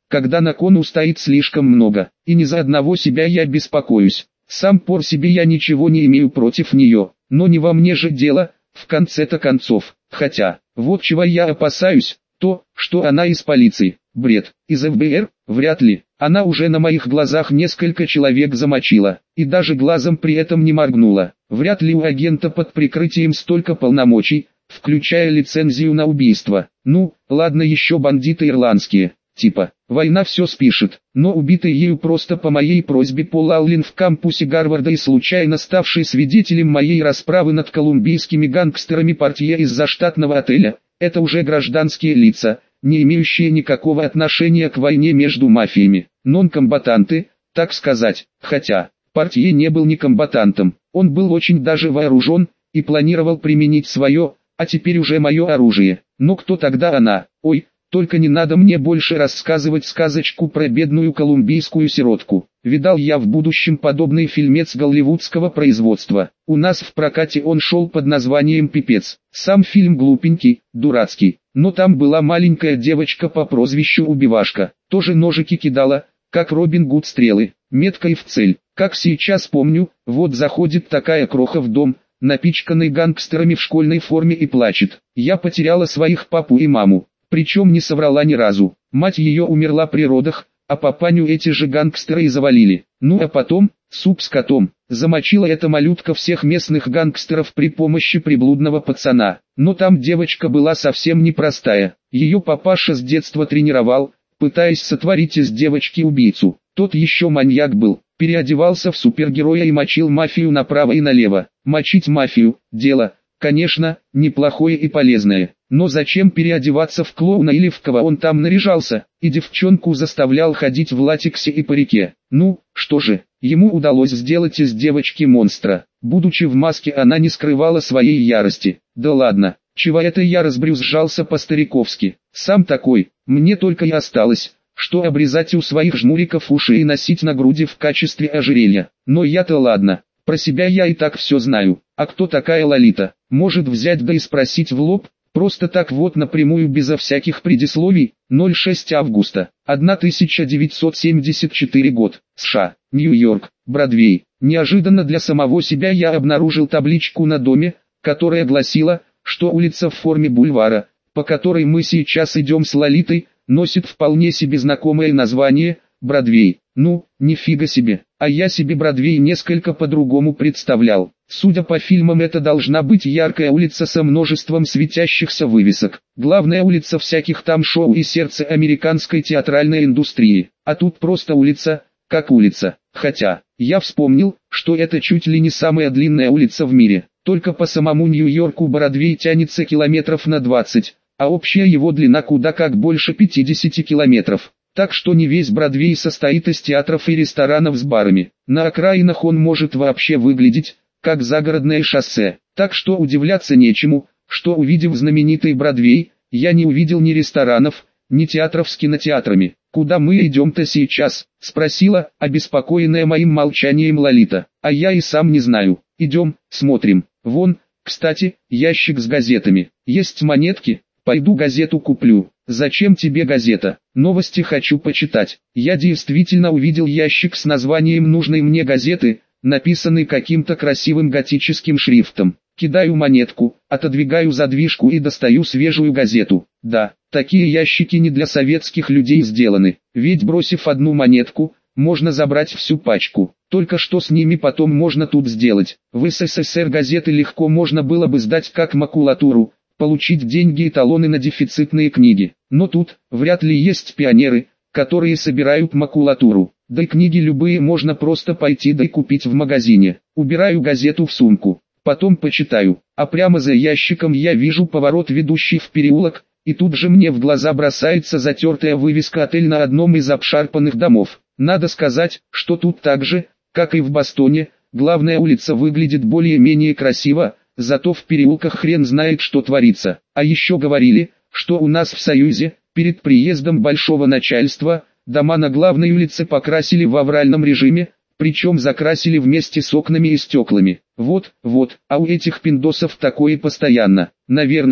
когда на кону стоит слишком много, и ни за одного себя я беспокоюсь. Сам по себе я ничего не имею против нее, но не во мне же дело, в конце-то концов. Хотя, вот чего я опасаюсь, то, что она из полиции. Бред. Из эф бэ эр? Вряд ли. Она уже на моих глазах несколько человек замочила, и даже глазом при этом не моргнула. Вряд ли у агента под прикрытием столько полномочий, включая лицензию на убийство. Ну, ладно, еще бандиты ирландские. Типа, война все спишет, но убитый ею просто по моей просьбе Пол Аллен в кампусе Гарварда и случайно ставший свидетелем моей расправы над колумбийскими гангстерами портье из заштатного отеля, это уже гражданские лица, не имеющие никакого отношения к войне между мафиями, нон-комбатанты, так сказать, хотя, портье не был ни комбатантом, он был очень даже вооружен, и планировал применить свое, а теперь уже мое оружие, но кто тогда она, ой, только не надо мне больше рассказывать сказочку про бедную колумбийскую сиротку. Видал я в будущем подобный фильмец голливудского производства. У нас в прокате он шел под названием «Пипец». Сам фильм глупенький, дурацкий, но там была маленькая девочка по прозвищу Убивашка. Тоже ножики кидала, как Робин Гуд стрелы, метко и в цель. Как сейчас помню, вот заходит такая кроха в дом, напичканный гангстерами в школьной форме и плачет. Я потеряла своих папу и маму. Причем не соврала ни разу. Мать ее умерла при родах, а папаню эти же гангстеры и завалили. Ну а потом, суп с котом, замочила эта малютка всех местных гангстеров при помощи приблудного пацана. Но там девочка была совсем непростая. Ее папаша с детства тренировал, пытаясь сотворить из девочки убийцу. Тот еще маньяк был, переодевался в супергероя и мочил мафию направо и налево. Мочить мафию – дело, конечно, неплохое и полезное. Но зачем переодеваться в клоуна или в кого он там наряжался, и девчонку заставлял ходить в латексе и парике? Ну, что же, ему удалось сделать из девочки монстра. Будучи в маске, она не скрывала своей ярости. Да ладно, чего это я разбрюзжался по-стариковски? Сам такой, мне только и осталось, что обрезать у своих жмуриков уши и носить на груди в качестве ожерелья. Но я-то ладно, про себя я и так все знаю. А кто такая Лолита? Может взять да и спросить в лоб? Просто так вот напрямую безо всяких предисловий. ноль шесть августа, тысяча девятьсот семьдесят четвёртый год, США, Нью-Йорк, Бродвей. Неожиданно для самого себя я обнаружил табличку на доме, которая гласила, что улица в форме бульвара, по которой мы сейчас идем с Лолитой, носит вполне себе знакомое название – Бродвей. Ну, нифига себе, а я себе Бродвей несколько по-другому представлял. Судя по фильмам, это должна быть яркая улица со множеством светящихся вывесок. Главная улица всяких там шоу и сердце американской театральной индустрии. А тут просто улица, как улица. Хотя, я вспомнил, что это чуть ли не самая длинная улица в мире. Только по самому Нью-Йорку Бродвей тянется километров на двадцать, а общая его длина куда как больше пятидесяти километров. Так что не весь Бродвей состоит из театров и ресторанов с барами. На окраинах он может вообще выглядеть как загородное шоссе. Так что удивляться нечему, что увидев знаменитый Бродвей, я не увидел ни ресторанов, ни театров с кинотеатрами. «Куда мы идем-то сейчас?» – спросила, обеспокоенная моим молчанием Лолита. «А я и сам не знаю. Идем, смотрим. Вон, кстати, ящик с газетами. Есть монетки? Пойду газету куплю». «Зачем тебе газета? Новости хочу почитать». Я действительно увидел ящик с названием нужной мне газеты, написанный каким-то красивым готическим шрифтом. Кидаю монетку, отодвигаю задвижку и достаю свежую газету. Да, такие ящики не для советских людей сделаны, ведь бросив одну монетку, можно забрать всю пачку. Только что с ними потом можно тут сделать? В эс эс эс эр газеты легко можно было бы сдать как макулатуру, получить деньги и талоны на дефицитные книги. Но тут, вряд ли есть пионеры, которые собирают макулатуру. Да и книги любые можно просто пойти да и купить в магазине. Убираю газету в сумку, потом почитаю. А прямо за ящиком я вижу поворот, ведущий в переулок, и тут же мне в глаза бросается затертая вывеска «Отель» на одном из обшарпанных домов. Надо сказать, что тут так же, как и в Бостоне, главная улица выглядит более-менее красиво, зато в переулках хрен знает что творится. А еще говорили, что у нас в Союзе, перед приездом большого начальства, дома на главной улице покрасили в авральном режиме, причем закрасили вместе с окнами и стеклами. Вот, вот, а у этих пиндосов такое постоянно. Наверное,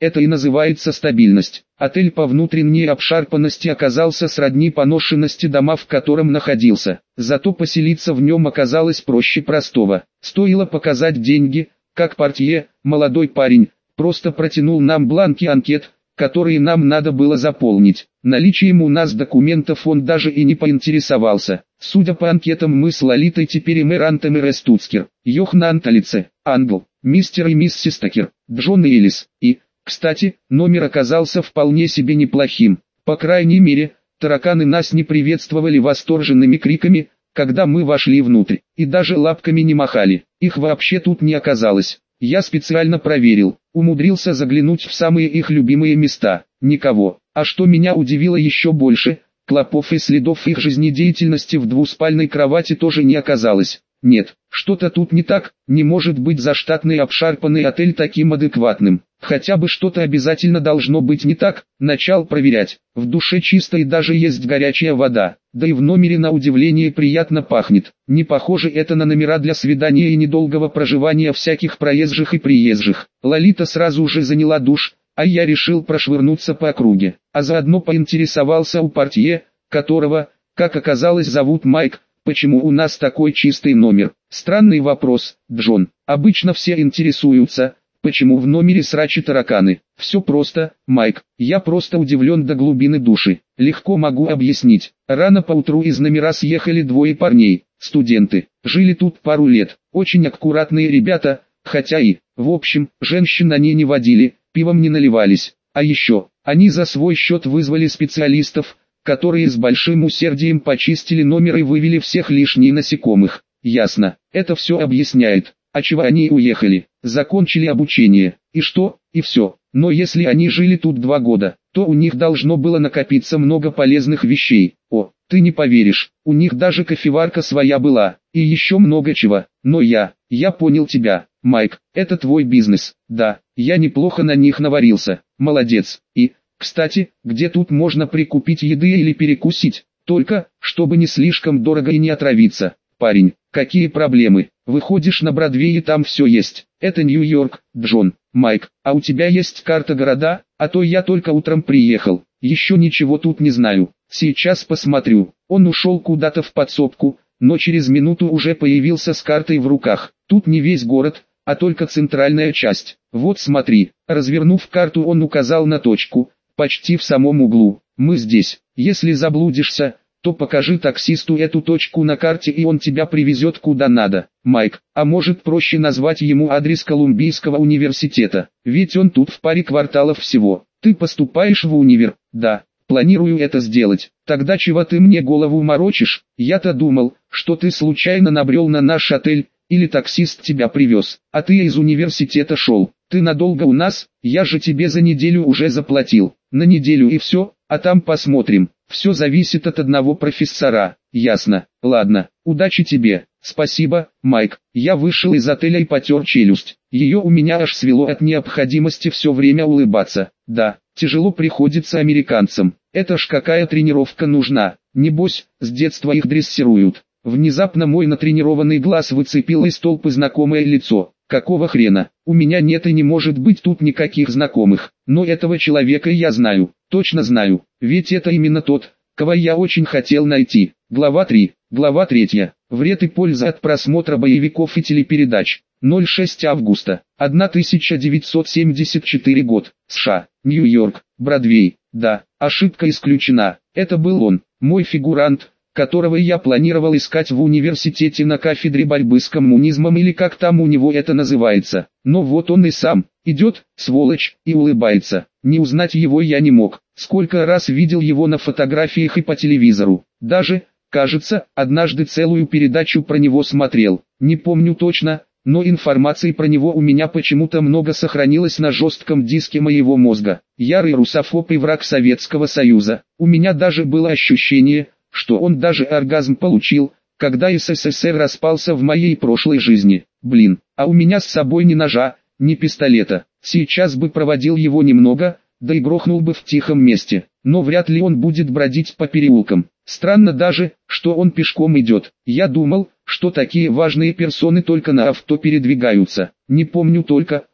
это и называется стабильность. Отель по внутренней обшарпанности оказался сродни поношенности дома, в котором находился. Зато поселиться в нем оказалось проще простого. Стоило показать деньги, как портье, молодой парень, просто протянул нам бланки анкет, которые нам надо было заполнить. Наличием у нас документов он даже и не поинтересовался. Судя по анкетам, мы с Лолитой теперь эмерантом и Рестуцкер, Йохна Анталице, Англ, мистер и миссис Такер, Джон и Элис. И, кстати, номер оказался вполне себе неплохим. По крайней мере, тараканы нас не приветствовали восторженными криками, когда мы вошли внутрь, и даже лапками не махали. Их вообще тут не оказалось. Я специально проверил, умудрился заглянуть в самые их любимые места. Никого. А что меня удивило еще больше, клопов и следов их жизнедеятельности в двуспальной кровати тоже не оказалось. Нет, что-то тут не так, не может быть заштатный обшарпанный отель таким адекватным. Хотя бы что-то обязательно должно быть не так, начал проверять. В душе чисто и даже есть горячая вода, да и в номере на удивление приятно пахнет. Не похоже это на номера для свидания и недолгого проживания всяких проезжих и приезжих. Лолита сразу же заняла душ, а я решил прошвырнуться по округе, а заодно поинтересовался у портье, которого, как оказалось, зовут Майк. Почему у нас такой чистый номер? Странный вопрос, Джон. Обычно все интересуются, почему в номере срачи тараканы. Все просто, Майк. Я просто удивлен до глубины души. Легко могу объяснить. Рано поутру из номера съехали двое парней, студенты. Жили тут пару лет. Очень аккуратные ребята, хотя и, в общем, женщин они не водили, пивом не наливались. А еще, они за свой счет вызвали специалистов, которые с большим усердием почистили номер и вывели всех лишних насекомых. Ясно, это все объясняет. А чего они уехали? Закончили обучение. И что? И все. Но если они жили тут два года, то у них должно было накопиться много полезных вещей. О, ты не поверишь, у них даже кофеварка своя была. И еще много чего. Но я, я понял тебя, Майк, это твой бизнес. Да, я неплохо на них наварился. Молодец. И... Кстати, где тут можно прикупить еды или перекусить? Только, чтобы не слишком дорого и не отравиться. Парень, какие проблемы? Выходишь на Бродвей и там все есть. Это Нью-Йорк, Джон. Майк, а у тебя есть карта города? А то я только утром приехал. Еще ничего тут не знаю. Сейчас посмотрю. Он ушел куда-то в подсобку, но через минуту уже появился с картой в руках. Тут не весь город, а только центральная часть. Вот смотри. Развернув карту, он указал на точку. Почти в самом углу. Мы здесь. Если заблудишься, то покажи таксисту эту точку на карте и он тебя привезет куда надо. Майк, а может проще назвать ему адрес Колумбийского университета? Ведь он тут в паре кварталов всего. Ты поступаешь в универ? Да. Планирую это сделать. Тогда чего ты мне голову морочишь? Я-то думал, что ты случайно набрел на наш отель, или таксист тебя привез, а ты из университета шел. Ты надолго у нас? Я же тебе за неделю уже заплатил. На неделю и все, а там посмотрим. Все зависит от одного профессора. Ясно. Ладно, удачи тебе. Спасибо, Майк. Я вышел из отеля и потер челюсть. Ее у меня аж свело от необходимости все время улыбаться. Да, тяжело приходится американцам. Это ж какая тренировка нужна. Небось, с детства их дрессируют. Внезапно мой натренированный глаз выцепил из толпы знакомое лицо. Какого хрена? У меня нет и не может быть тут никаких знакомых. Но этого человека я знаю, точно знаю. Ведь это именно тот, кого я очень хотел найти. Глава три. Глава третья. Вред и польза от просмотра боевиков и телепередач. ноль шесть августа. тысяча девятьсот семьдесят четвёртый год. США. Нью-Йорк. Бродвей. Да, ошибка исключена. Это был он, мой фигурант, которого я планировал искать в университете на кафедре борьбы с коммунизмом или как там у него это называется. Но вот он и сам, идет, сволочь, и улыбается. Не узнать его я не мог. Сколько раз видел его на фотографиях и по телевизору. Даже, кажется, однажды целую передачу про него смотрел. Не помню точно, но информации про него у меня почему-то много сохранилось на жестком диске моего мозга. Ярый русофоб и враг Советского Союза. У меня даже было ощущение, что он даже оргазм получил, когда СССР распался в моей прошлой жизни. Блин, а у меня с собой ни ножа, ни пистолета. Сейчас бы проводил его немного, да и грохнул бы в тихом месте. Но вряд ли он будет бродить по переулкам. Странно даже, что он пешком идет. Я думал, что такие важные персоны только на авто передвигаются. Не помню только,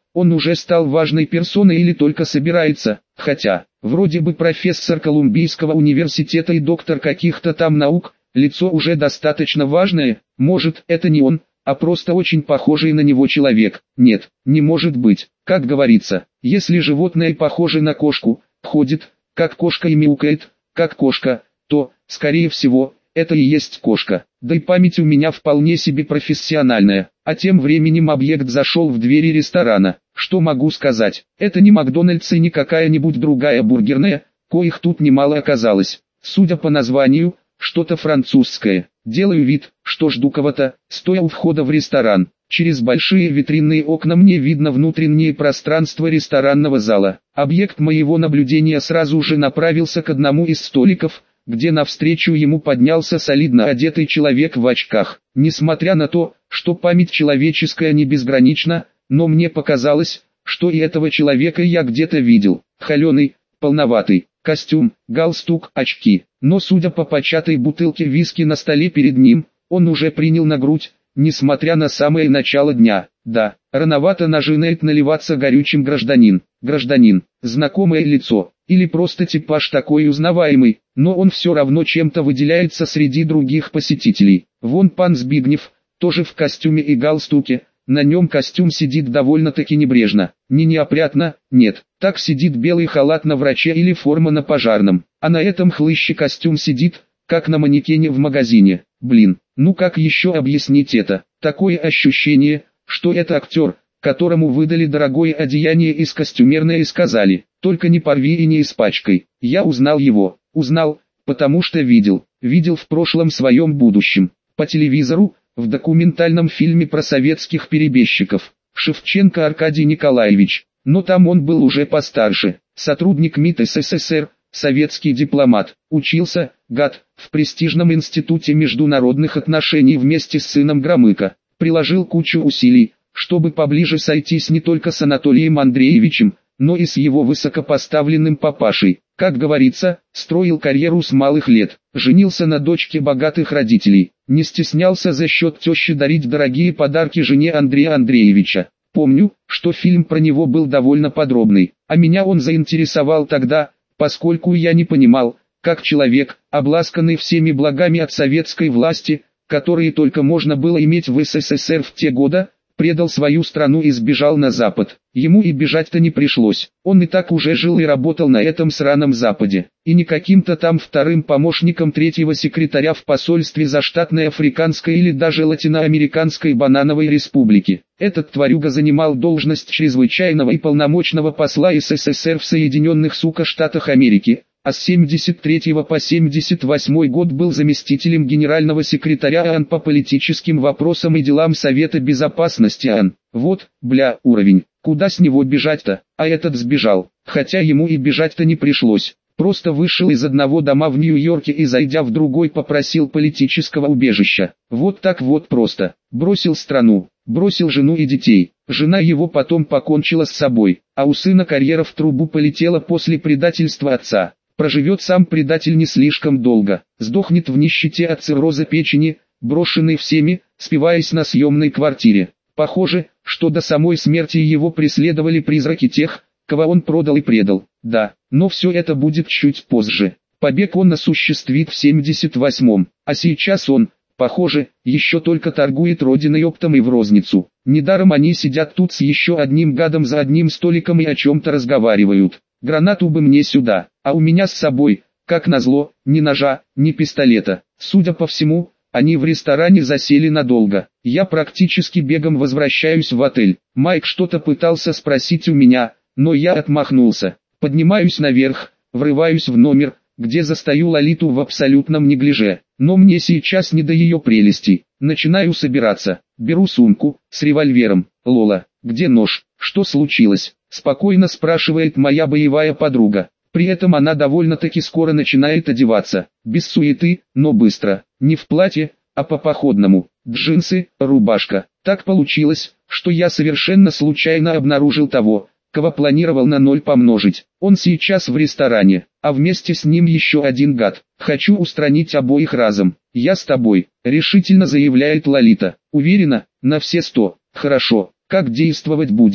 Он уже стал важной персоной или только собирается, хотя, вроде бы профессор Колумбийского университета и доктор каких-то там наук, лицо уже достаточно важное, может, это не он, а просто очень похожий на него человек. Нет, не может быть. Как говорится, если животное похоже на кошку, ходит, как кошка и мяукает, как кошка, то, скорее всего, это и есть кошка. Да и память у меня вполне себе профессиональная. А тем временем объект зашел в двери ресторана. Что могу сказать? Это не Макдональдс и не какая-нибудь другая бургерная, коих тут немало оказалось. Судя по названию, что-то французское. Делаю вид, что жду кого-то, стоя у входа в ресторан. Через большие витринные окна мне видно внутреннее пространство ресторанного зала. Объект моего наблюдения сразу же направился к одному из столиков, где навстречу ему поднялся солидно одетый человек в очках. Несмотря на то, что память человеческая не безгранична, но мне показалось, что и этого человека я где-то видел. Холеный, полноватый, костюм, галстук, очки. Но судя по початой бутылке виски на столе перед ним, он уже принял на грудь, несмотря на самое начало дня. Да, рановато начинает наливаться горючим гражданин. Гражданин, знакомое лицо, или просто типаж такой узнаваемый, но он все равно чем-то выделяется среди других посетителей. Вон пан Збигнев, тоже в костюме и галстуке, на нем костюм сидит довольно-таки небрежно, не неопрятно, нет, так сидит белый халат на враче или форма на пожарном, а на этом хлыще костюм сидит, как на манекене в магазине. Блин, ну как еще объяснить это? Такое ощущение, что это актер, которому выдали дорогое одеяние из костюмерной и сказали, только не порви и не испачкай. Я узнал его, узнал, потому что видел, видел в прошлом своем будущем, по телевизору, в документальном фильме про советских перебежчиков, Шевченко Аркадий Николаевич, но там он был уже постарше, сотрудник МИД СССР, советский дипломат, учился, гад, в престижном институте международных отношений вместе с сыном Громыка, приложил кучу усилий, чтобы поближе сойтись не только с Анатолием Андреевичем, но и с его высокопоставленным папашей. Как говорится, строил карьеру с малых лет, женился на дочке богатых родителей, не стеснялся за счет тещи дарить дорогие подарки жене Андрея Андреевича. Помню, что фильм про него был довольно подробный, а меня он заинтересовал тогда, поскольку я не понимал, как человек, обласканный всеми благами от советской власти, которые только можно было иметь в СССР в те годы, предал свою страну и сбежал на Запад. Ему и бежать-то не пришлось, он и так уже жил и работал на этом сраном Западе, и не каким-то там вторым помощником третьего секретаря в посольстве заштатной Африканской или даже Латиноамериканской банановой республики. Этот тварюга занимал должность чрезвычайного и полномочного посла СССР в Соединенных сука Штатах Америки, а с семьдесят третьего по семьдесят восьмой год был заместителем генерального секретаря ООН по политическим вопросам и делам Совета Безопасности ООН. Вот, бля, уровень, куда с него бежать-то, а этот сбежал, хотя ему и бежать-то не пришлось, просто вышел из одного дома в Нью-Йорке и зайдя в другой попросил политического убежища. Вот так вот просто, бросил страну, бросил жену и детей, жена его потом покончила с собой, а у сына карьера в трубу полетела после предательства отца. Проживет сам предатель не слишком долго, сдохнет в нищете от цирроза печени, брошенный всеми, спиваясь на съемной квартире. Похоже, что до самой смерти его преследовали призраки тех, кого он продал и предал. Да, но все это будет чуть позже. Побег он осуществит в семьдесят восьмом, а сейчас он, похоже, еще только торгует родиной оптом и в розницу. Недаром они сидят тут с еще одним гадом за одним столиком и о чем-то разговаривают. Гранату бы мне сюда, а у меня с собой, как назло, ни ножа, ни пистолета. Судя по всему, они в ресторане засели надолго. Я практически бегом возвращаюсь в отель. Майк что-то пытался спросить у меня, но я отмахнулся. Поднимаюсь наверх, врываюсь в номер, где застаю Лолиту в абсолютном неглиже. Но мне сейчас не до ее прелестей. Начинаю собираться, беру сумку, с револьвером. Лола, где нож? Что случилось? Спокойно спрашивает моя боевая подруга. При этом она довольно-таки скоро начинает одеваться, без суеты, но быстро, не в платье, а по походному, джинсы, рубашка. Так получилось, что я совершенно случайно обнаружил того, кого планировал на ноль помножить. Он сейчас в ресторане, а вместе с ним еще один гад. Хочу устранить обоих разом. Я с тобой, решительно заявляет Лолита. Уверена, на все сто. Хорошо, как действовать будем?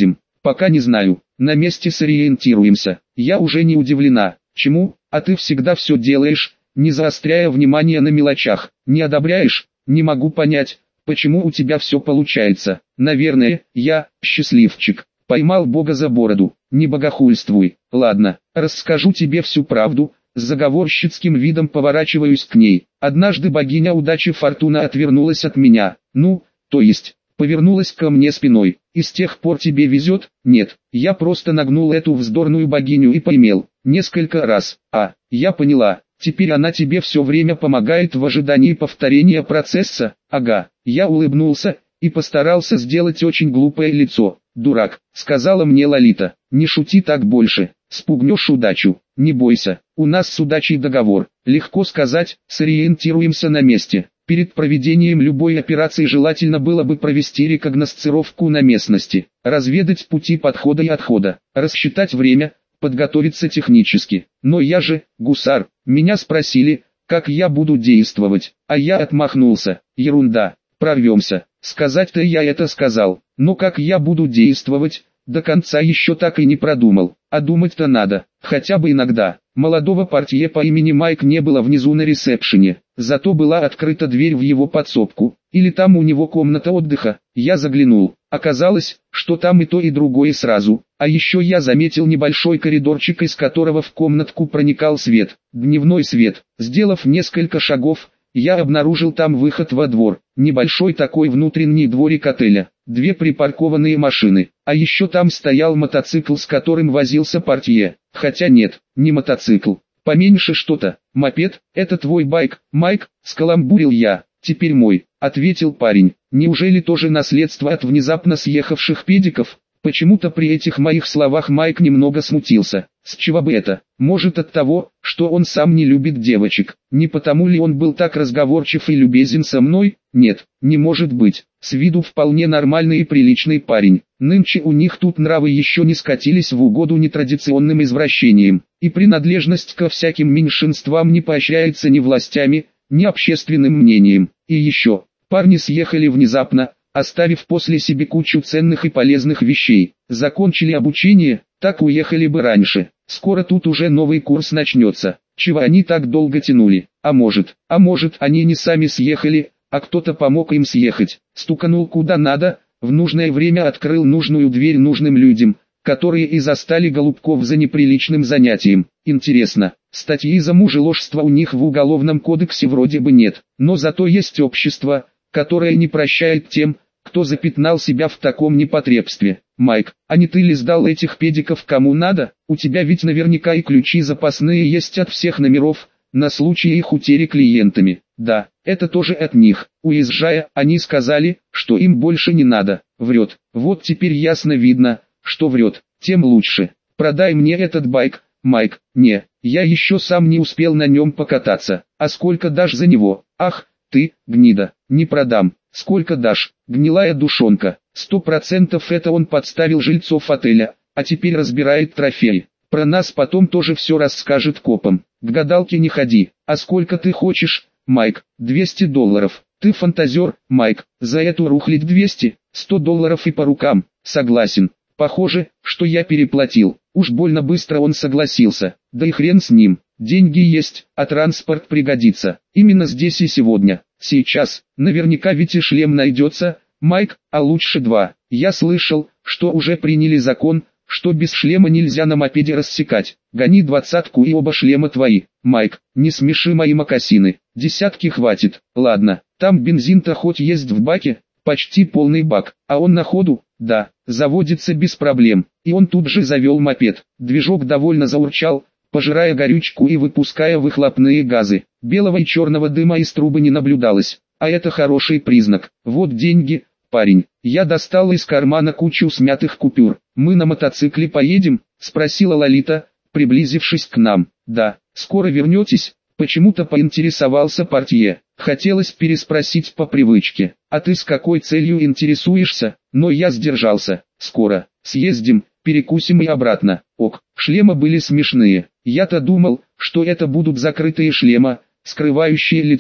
Пока не знаю, на месте сориентируемся. Я уже не удивлена. Чему? А ты всегда все делаешь, не заостряя внимание на мелочах. Не одобряешь? Не могу понять, почему у тебя все получается. Наверное, я, счастливчик, поймал Бога за бороду. Не богохульствуй. Ладно, расскажу тебе всю правду. С заговорщицким видом поворачиваюсь к ней. Однажды богиня удачи Фортуна отвернулась от меня. Ну, то есть, повернулась ко мне спиной. И с тех пор тебе везет? Нет, я просто нагнул эту вздорную богиню и поимел. Несколько раз. А, я поняла. Теперь она тебе все время помогает в ожидании повторения процесса? Ага. Я улыбнулся и постарался сделать очень глупое лицо. «Дурак», — сказала мне Лолита, — «не шути так больше, спугнешь удачу, не бойся, у нас с удачей договор, легко сказать, сориентируемся на месте». Перед проведением любой операции желательно было бы провести рекогносцировку на местности, разведать пути подхода и отхода, рассчитать время, подготовиться технически. Но я же, гусар, меня спросили, как я буду действовать, а я отмахнулся, ерунда, прорвемся. Сказать-то я это сказал, но как я буду действовать, до конца еще так и не продумал, а думать-то надо, хотя бы иногда. Молодого портье по имени Майк не было внизу на ресепшене, зато была открыта дверь в его подсобку, или там у него комната отдыха. Я заглянул, оказалось, что там и то и другое сразу, а еще я заметил небольшой коридорчик, из которого в комнатку проникал свет, дневной свет. Сделав несколько шагов, я обнаружил там выход во двор, небольшой такой внутренний дворик отеля, две припаркованные машины, а еще там стоял мотоцикл, с которым возился портье, хотя нет, не мотоцикл, поменьше что-то, мопед. «Это твой байк, Майк?» — скаламбурил я. «Теперь мой», — ответил парень. «Неужели тоже наследство от внезапно съехавших педиков?» Почему-то при этих моих словах Майк немного смутился. С чего бы это? Может, от того, что он сам не любит девочек. Не потому ли он был так разговорчив и любезен со мной? Нет, не может быть. С виду вполне нормальный и приличный парень. Нынче у них тут нравы еще не скатились в угоду нетрадиционным извращениям. И принадлежность ко всяким меньшинствам не поощряется ни властями, ни общественным мнением. И еще, парни съехали внезапно, оставив после себя кучу ценных и полезных вещей. Закончили обучение, так уехали бы раньше. Скоро тут уже новый курс начнется. Чего они так долго тянули? А может, а может они не сами съехали, а кто-то помог им съехать. Стуканул куда надо, в нужное время открыл нужную дверь нужным людям, которые и застали голубков за неприличным занятием. Интересно, статьи за мужеложство у них в уголовном кодексе вроде бы нет, но зато есть общество, которое не прощает тем, кто запятнал себя в таком непотребстве. Майк, а не ты ли сдал этих педиков кому надо? У тебя ведь наверняка и ключи запасные есть от всех номеров, на случай их утери клиентами. Да, это тоже от них. Уезжая, они сказали, что им больше не надо. Врет. Вот теперь ясно видно, что врет. Тем лучше. Продай мне этот байк, Майк. Не, я еще сам не успел на нем покататься. А сколько дашь за него? Ах, ты, гнида, не продам. Сколько дашь, гнилая душонка? Сто процентов это он подставил жильцов отеля, а теперь разбирает трофеи. Про нас потом тоже все расскажет копам. К гадалке не ходи. А сколько ты хочешь, Майк? двести долларов. Ты фантазер, Майк. За эту рухлядь двести, сто долларов и по рукам. Согласен. Похоже, что я переплатил. Уж больно быстро он согласился. Да и хрен с ним. Деньги есть, а транспорт пригодится. Именно здесь и сегодня. Сейчас, наверняка ведь и шлем найдется, Майк, а лучше два. Я слышал, что уже приняли закон, что без шлема нельзя на мопеде рассекать. Гони двадцатку и оба шлема твои. Майк, не смеши мои мокасины. Десятки хватит. Ладно, там бензин-то хоть есть в баке, почти полный бак, а он на ходу, да, заводится без проблем. И он тут же завел мопед. Движок довольно заурчал, пожирая горючку и выпуская выхлопные газы. Белого и черного дыма из трубы не наблюдалось, а это хороший признак. Вот деньги, парень. Я достал из кармана кучу смятых купюр. «Мы на мотоцикле поедем?» — спросила Лолита, приблизившись к нам. «Да, скоро вернетесь?» — почему-то поинтересовался портье. Хотелось переспросить по привычке. «А ты с какой целью интересуешься?» Но я сдержался. «Скоро. Съездим, перекусим и обратно». Ок, шлемы были смешные. Я-то думал, что это будут закрытые шлема, скрывающие лицо,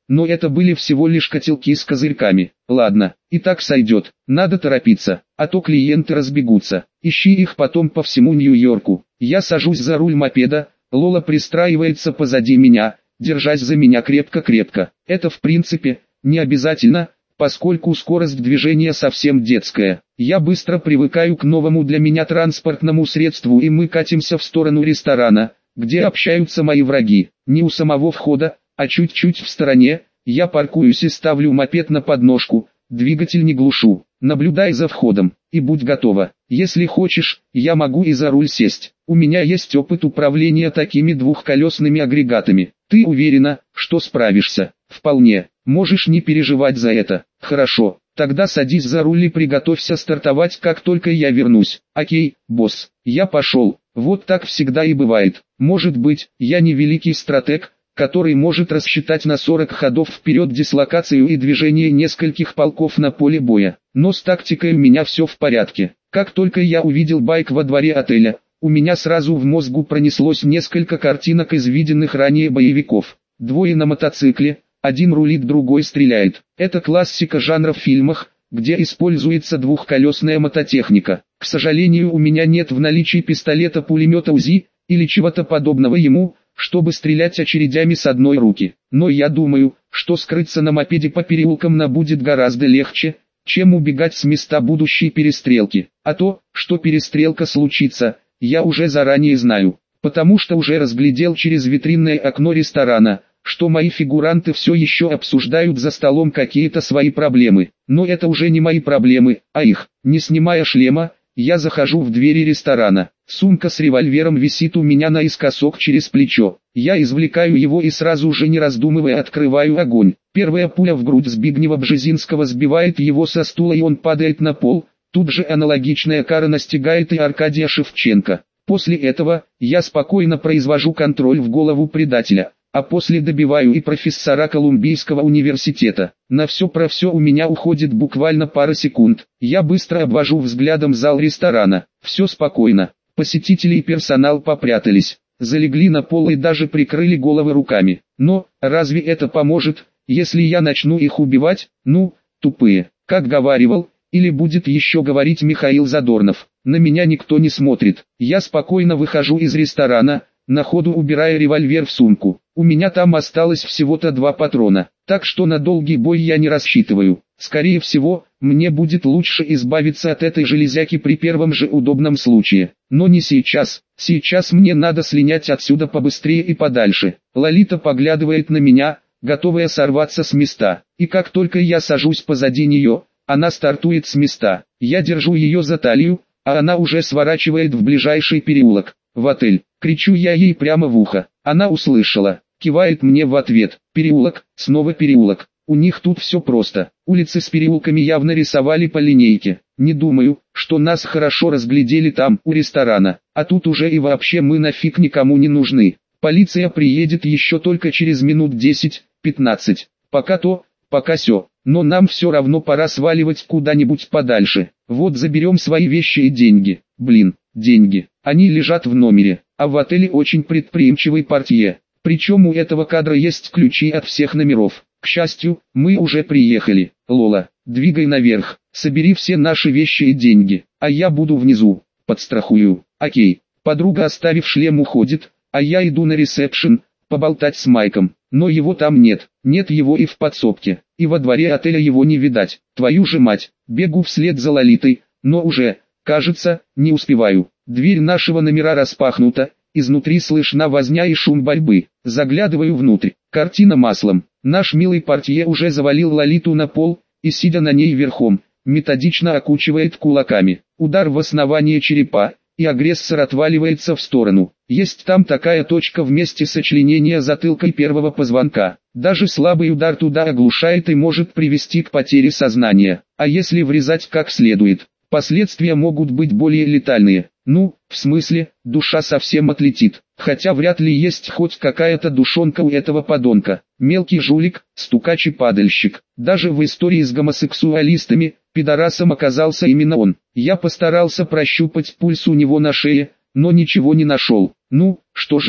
но это были всего лишь котелки с козырьками. Ладно, и так сойдет, надо торопиться, а то клиенты разбегутся. Ищи их потом по всему Нью-Йорку. Я сажусь за руль мопеда, Лола пристраивается позади меня, держась за меня крепко-крепко. Это в принципе не обязательно, поскольку скорость движения совсем детская. Я быстро привыкаю к новому для меня транспортному средству, и мы катимся в сторону ресторана, где общаются мои враги. Не у самого входа, а чуть-чуть в стороне. Я паркуюсь и ставлю мопед на подножку, двигатель не глушу. Наблюдай за входом, и будь готова. Если хочешь, я могу и за руль сесть. У меня есть опыт управления такими двухколесными агрегатами. Ты уверена, что справишься? Вполне. Можешь не переживать за это. Хорошо, тогда садись за руль и приготовься стартовать, как только я вернусь. Окей, босс, я пошел. Вот так всегда и бывает. Может быть, я не великий стратег, который может рассчитать на сорок ходов вперед дислокацию и движение нескольких полков на поле боя. Но с тактикой у меня все в порядке. Как только я увидел байк во дворе отеля, у меня сразу в мозгу пронеслось несколько картинок из виденных ранее боевиков. Двое на мотоцикле, один рулит, другой стреляет. Это классика жанра в фильмах, где используется двухколесная мототехника. К сожалению, у меня нет в наличии пистолета-пулемета УЗИ, или чего-то подобного ему, чтобы стрелять очередями с одной руки. Но я думаю, что скрыться на мопеде по переулкам нам будет гораздо легче, чем убегать с места будущей перестрелки. А то, что перестрелка случится, я уже заранее знаю, потому что уже разглядел через витринное окно ресторана, что мои фигуранты все еще обсуждают за столом какие-то свои проблемы. Но это уже не мои проблемы, а их. Не снимая шлема, я захожу в двери ресторана. Сумка с револьвером висит у меня наискосок через плечо. Я извлекаю его и сразу же, не раздумывая, открываю огонь. Первая пуля в грудь Збигнева Бжезинского сбивает его со стула, и он падает на пол. Тут же аналогичная кара настигает и Аркадия Шевченко. После этого я спокойно произвожу контроль в голову предателя, а после добиваю и профессора Колумбийского университета. На все про все у меня уходит буквально пара секунд. Я быстро обвожу взглядом зал ресторана. Все спокойно. Посетители и персонал попрятались, залегли на пол и даже прикрыли головы руками. Но, разве это поможет, если я начну их убивать? Ну, тупые. Как говаривал, или будет еще говорить Михаил Задорнов, на меня никто не смотрит. Я спокойно выхожу из ресторана, на ходу убирая револьвер в сумку. У меня там осталось всего-то два патрона, так что на долгий бой я не рассчитываю. Скорее всего, мне будет лучше избавиться от этой железяки при первом же удобном случае. Но не сейчас. Сейчас мне надо слинять отсюда побыстрее и подальше. Лолита поглядывает на меня, готовая сорваться с места. И как только я сажусь позади нее, она стартует с места. Я держу ее за талию, а она уже сворачивает в ближайший переулок. В отель. Кричу я ей прямо в ухо. Она услышала, кивает мне в ответ. Переулок, снова переулок. У них тут все просто. Улицы с переулками явно рисовали по линейке. Не думаю, что нас хорошо разглядели там, у ресторана. А тут уже и вообще мы нафиг никому не нужны. Полиция приедет еще только через минут десять-пятнадцать. Пока то, пока сё. Но нам все равно пора сваливать куда-нибудь подальше. Вот заберем свои вещи и деньги. Блин, деньги. Они лежат в номере, а в отеле очень предприимчивый портье. Причем у этого кадра есть ключи от всех номеров. К счастью, мы уже приехали. Лола, двигай наверх, собери все наши вещи и деньги, а я буду внизу, подстрахую. Окей. Подруга, оставив шлем, уходит, а я иду на ресепшн, поболтать с Майком. Но его там нет, нет его и в подсобке, и во дворе отеля его не видать. Твою же мать, бегу вслед за Лолитой, но уже, кажется, не успеваю. Дверь нашего номера распахнута, изнутри слышна возня и шум борьбы. Заглядываю внутрь, картина маслом. Наш милый портье уже завалил Лолиту на пол, и сидя на ней верхом, методично окучивает кулаками. Удар в основание черепа, и агрессор отваливается в сторону. Есть там такая точка в месте сочленения затылка и первого позвонка. Даже слабый удар туда оглушает и может привести к потере сознания. А если врезать как следует, последствия могут быть более летальные. Ну, в смысле, душа совсем отлетит. Хотя вряд ли есть хоть какая-то душонка у этого подонка. Мелкий жулик, стукач и падальщик. Даже в истории с гомосексуалистами, пидорасом оказался именно он. Я постарался прощупать пульс у него на шее, но ничего не нашел. Ну, что же,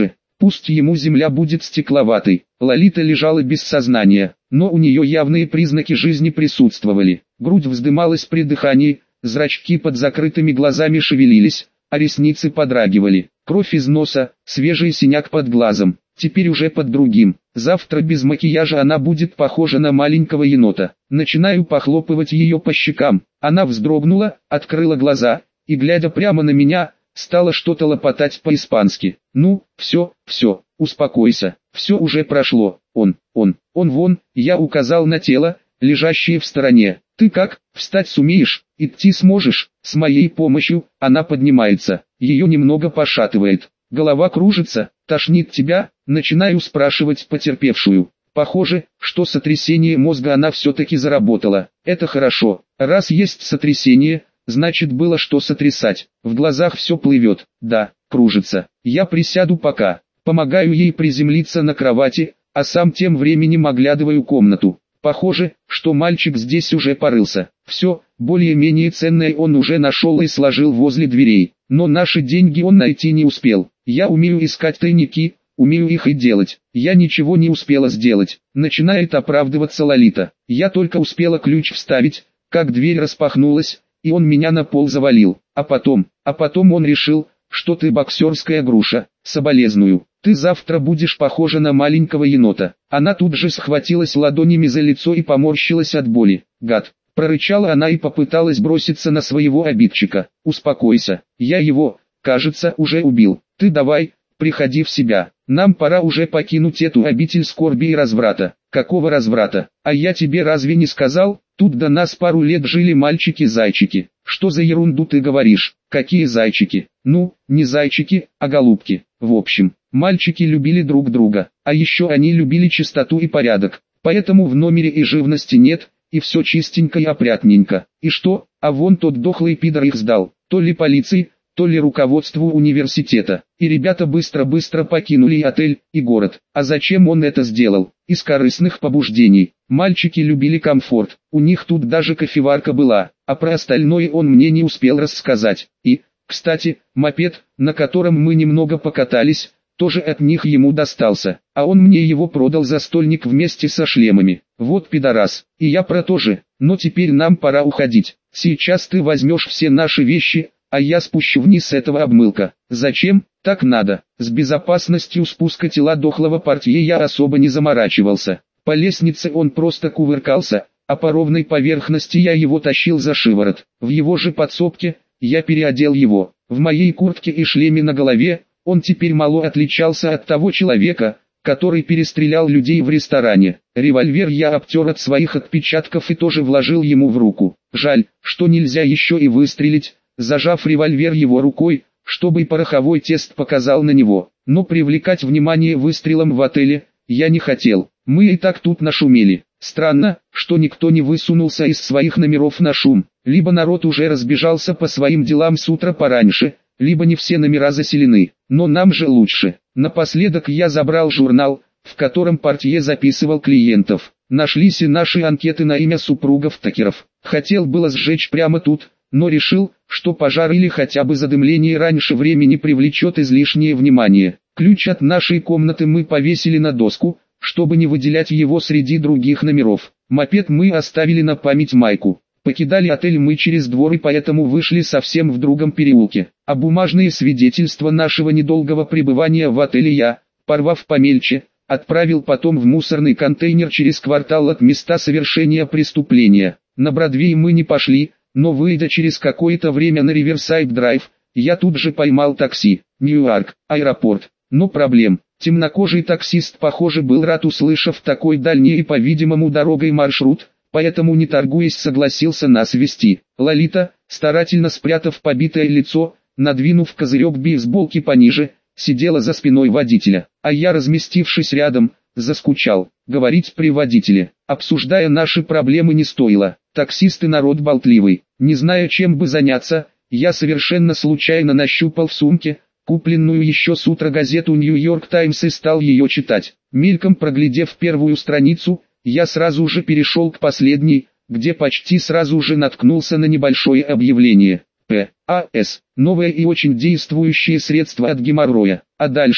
Пусть ему земля будет стекловатой. Лолита лежала без сознания, но у нее явные признаки жизни присутствовали. Грудь вздымалась при дыхании, зрачки под закрытыми глазами шевелились, а ресницы подрагивали. Кровь из носа, свежий синяк под глазом, теперь уже под другим. Завтра без макияжа она будет похожа на маленького енота. Начинаю похлопывать ее по щекам. Она вздрогнула, открыла глаза, и, глядя прямо на меня, стала что-то лопотать по-испански. «Ну, все, все, успокойся, все уже прошло, он, он, он вон», я указал на тело, лежащее в стороне. «Ты как, встать сумеешь, идти сможешь?» С моей помощью, она поднимается, ее немного пошатывает. Голова кружится, тошнит тебя, начинаю спрашивать потерпевшую. Похоже, что сотрясение мозга она все-таки заработала. Это хорошо, раз есть сотрясение, значит было что сотрясать. В глазах все плывет, да, кружится. Я присяду пока, помогаю ей приземлиться на кровати, а сам тем временем оглядываю комнату. Похоже, что мальчик здесь уже порылся. Все, более-менее ценное он уже нашел и сложил возле дверей. Но наши деньги он найти не успел. Я умею искать тайники, умею их и делать. Я ничего не успела сделать. Начинает оправдываться Лолита. Я только успела ключ вставить, как дверь распахнулась, и он меня на пол завалил. А потом, а потом он решил, что ты боксерская груша. Соболезную. Ты завтра будешь похожа на маленького енота. Она тут же схватилась ладонями за лицо и поморщилась от боли. Гад. Прорычала она и попыталась броситься на своего обидчика. Успокойся. Я его, кажется, уже убил. Ты давай, приходи в себя. Нам пора уже покинуть эту обитель скорби и разврата. Какого разврата? А я тебе разве не сказал? Тут до нас пару лет жили мальчики-зайчики. Что за ерунду ты говоришь? Какие зайчики? Ну, не зайчики, а голубки. В общем, мальчики любили друг друга, а еще они любили чистоту и порядок. Поэтому в номере и живности нет, и все чистенько и опрятненько. И что? А вон тот дохлый пидор их сдал, то ли полиции, то ли руководству университета. И ребята быстро-быстро покинули и отель, и город. А зачем он это сделал? Из корыстных побуждений. Мальчики любили комфорт, у них тут даже кофеварка была, а про остальное он мне не успел рассказать. И, кстати, мопед, на котором мы немного покатались, тоже от них ему достался, а он мне его продал за стольник вместе со шлемами. Вот пидорас. И я про то же, но теперь нам пора уходить. Сейчас ты возьмешь все наши вещи, а я спущу вниз этого обмылка. Зачем? Так надо. С безопасностью спуска тела дохлого портье я особо не заморачивался. По лестнице он просто кувыркался, а по ровной поверхности я его тащил за шиворот. В его же подсобке я переодел его. В моей куртке и шлеме на голове он теперь мало отличался от того человека, который перестрелял людей в ресторане. Револьвер я обтер от своих отпечатков и тоже вложил ему в руку. Жаль, что нельзя еще и выстрелить, зажав револьвер его рукой, чтобы и пороховой тест показал на него. Но привлекать внимание выстрелом в отеле я не хотел. Мы и так тут нашумели. Странно, что никто не высунулся из своих номеров на шум. Либо народ уже разбежался по своим делам с утра пораньше, либо не все номера заселены. Но нам же лучше. Напоследок я забрал журнал, в котором портье записывал клиентов. Нашлись и наши анкеты на имя супругов Такеров. Хотел было сжечь прямо тут, но решил, что пожар или хотя бы задымление раньше времени привлечет излишнее внимание. Ключ от нашей комнаты мы повесили на доску, чтобы не выделять его среди других номеров. Мопед мы оставили на память Майку. Покидали отель мы через двор и поэтому вышли совсем в другом переулке. А бумажные свидетельства нашего недолгого пребывания в отеле я, порвав помельче, отправил потом в мусорный контейнер через квартал от места совершения преступления. На Бродвей мы не пошли, но выйдя через какое-то время на Риверсайд-драйв, я тут же поймал такси. Ньюарк, аэропорт. Но проблем. Темнокожий таксист, похоже, был рад, услышав такой дальний и, по-видимому, дорогой маршрут, поэтому, не торгуясь, согласился нас везти. Лолита, старательно спрятав побитое лицо, надвинув козырек бейсболки пониже, сидела за спиной водителя, а я, разместившись рядом, заскучал. Говорить при водителе, обсуждая наши проблемы, не стоило. Таксисты народ болтливый. Не зная, чем бы заняться, я совершенно случайно нащупал в сумке купленную еще с утра газету «Нью-Йорк Таймс» и стал ее читать. Мельком проглядев первую страницу, я сразу же перешел к последней, где почти сразу же наткнулся на небольшое объявление. П. А. С. Новое и очень действующее средство от геморроя. А дальше,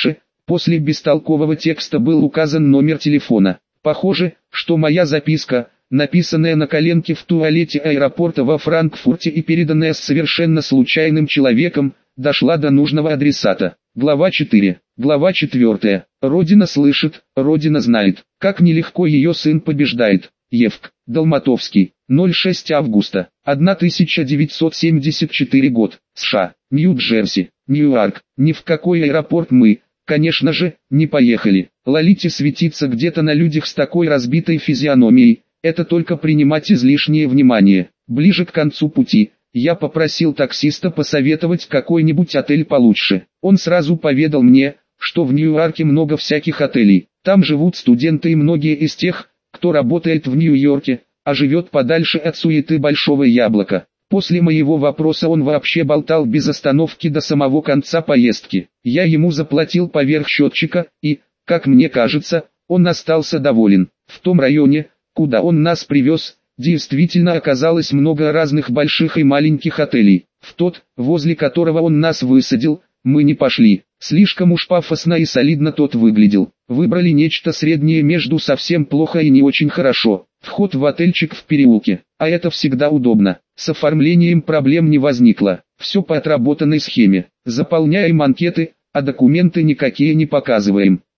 После бестолкового текста был указан номер телефона. Похоже, что моя записка, написанная на коленке в туалете аэропорта во Франкфурте и переданная с совершенно случайным человеком, дошла до нужного адресата. Глава четыре. Глава четвертая. Родина слышит, Родина знает, как нелегко ее сын побеждает. Евк. Долматовский. ноль шесть августа. тысяча девятьсот семьдесят четвёртый год. США. Нью-Джерси. Ньюарк. Ни в какой аэропорт мы, конечно же, не поехали. Лолите светиться где-то на людях с такой разбитой физиономией, это только принимать излишнее внимание. Ближе к концу пути, я попросил таксиста посоветовать какой-нибудь отель получше. Он сразу поведал мне, что в Ньюарке много всяких отелей. Там живут студенты и многие из тех, кто работает в Нью-Йорке, а живет подальше от суеты Большого Яблока. После моего вопроса он вообще болтал без остановки до самого конца поездки. Я ему заплатил поверх счетчика, и, как мне кажется, он остался доволен. В том районе, куда он нас привез, действительно оказалось много разных больших и маленьких отелей. В тот, возле которого он нас высадил, мы не пошли. Слишком уж пафосно и солидно тот выглядел. Выбрали нечто среднее между совсем плохо и не очень хорошо. Вход в отельчик в переулке, а это всегда удобно. С оформлением проблем не возникло. Все по отработанной схеме. Заполняем анкеты, а документы никакие не показываем.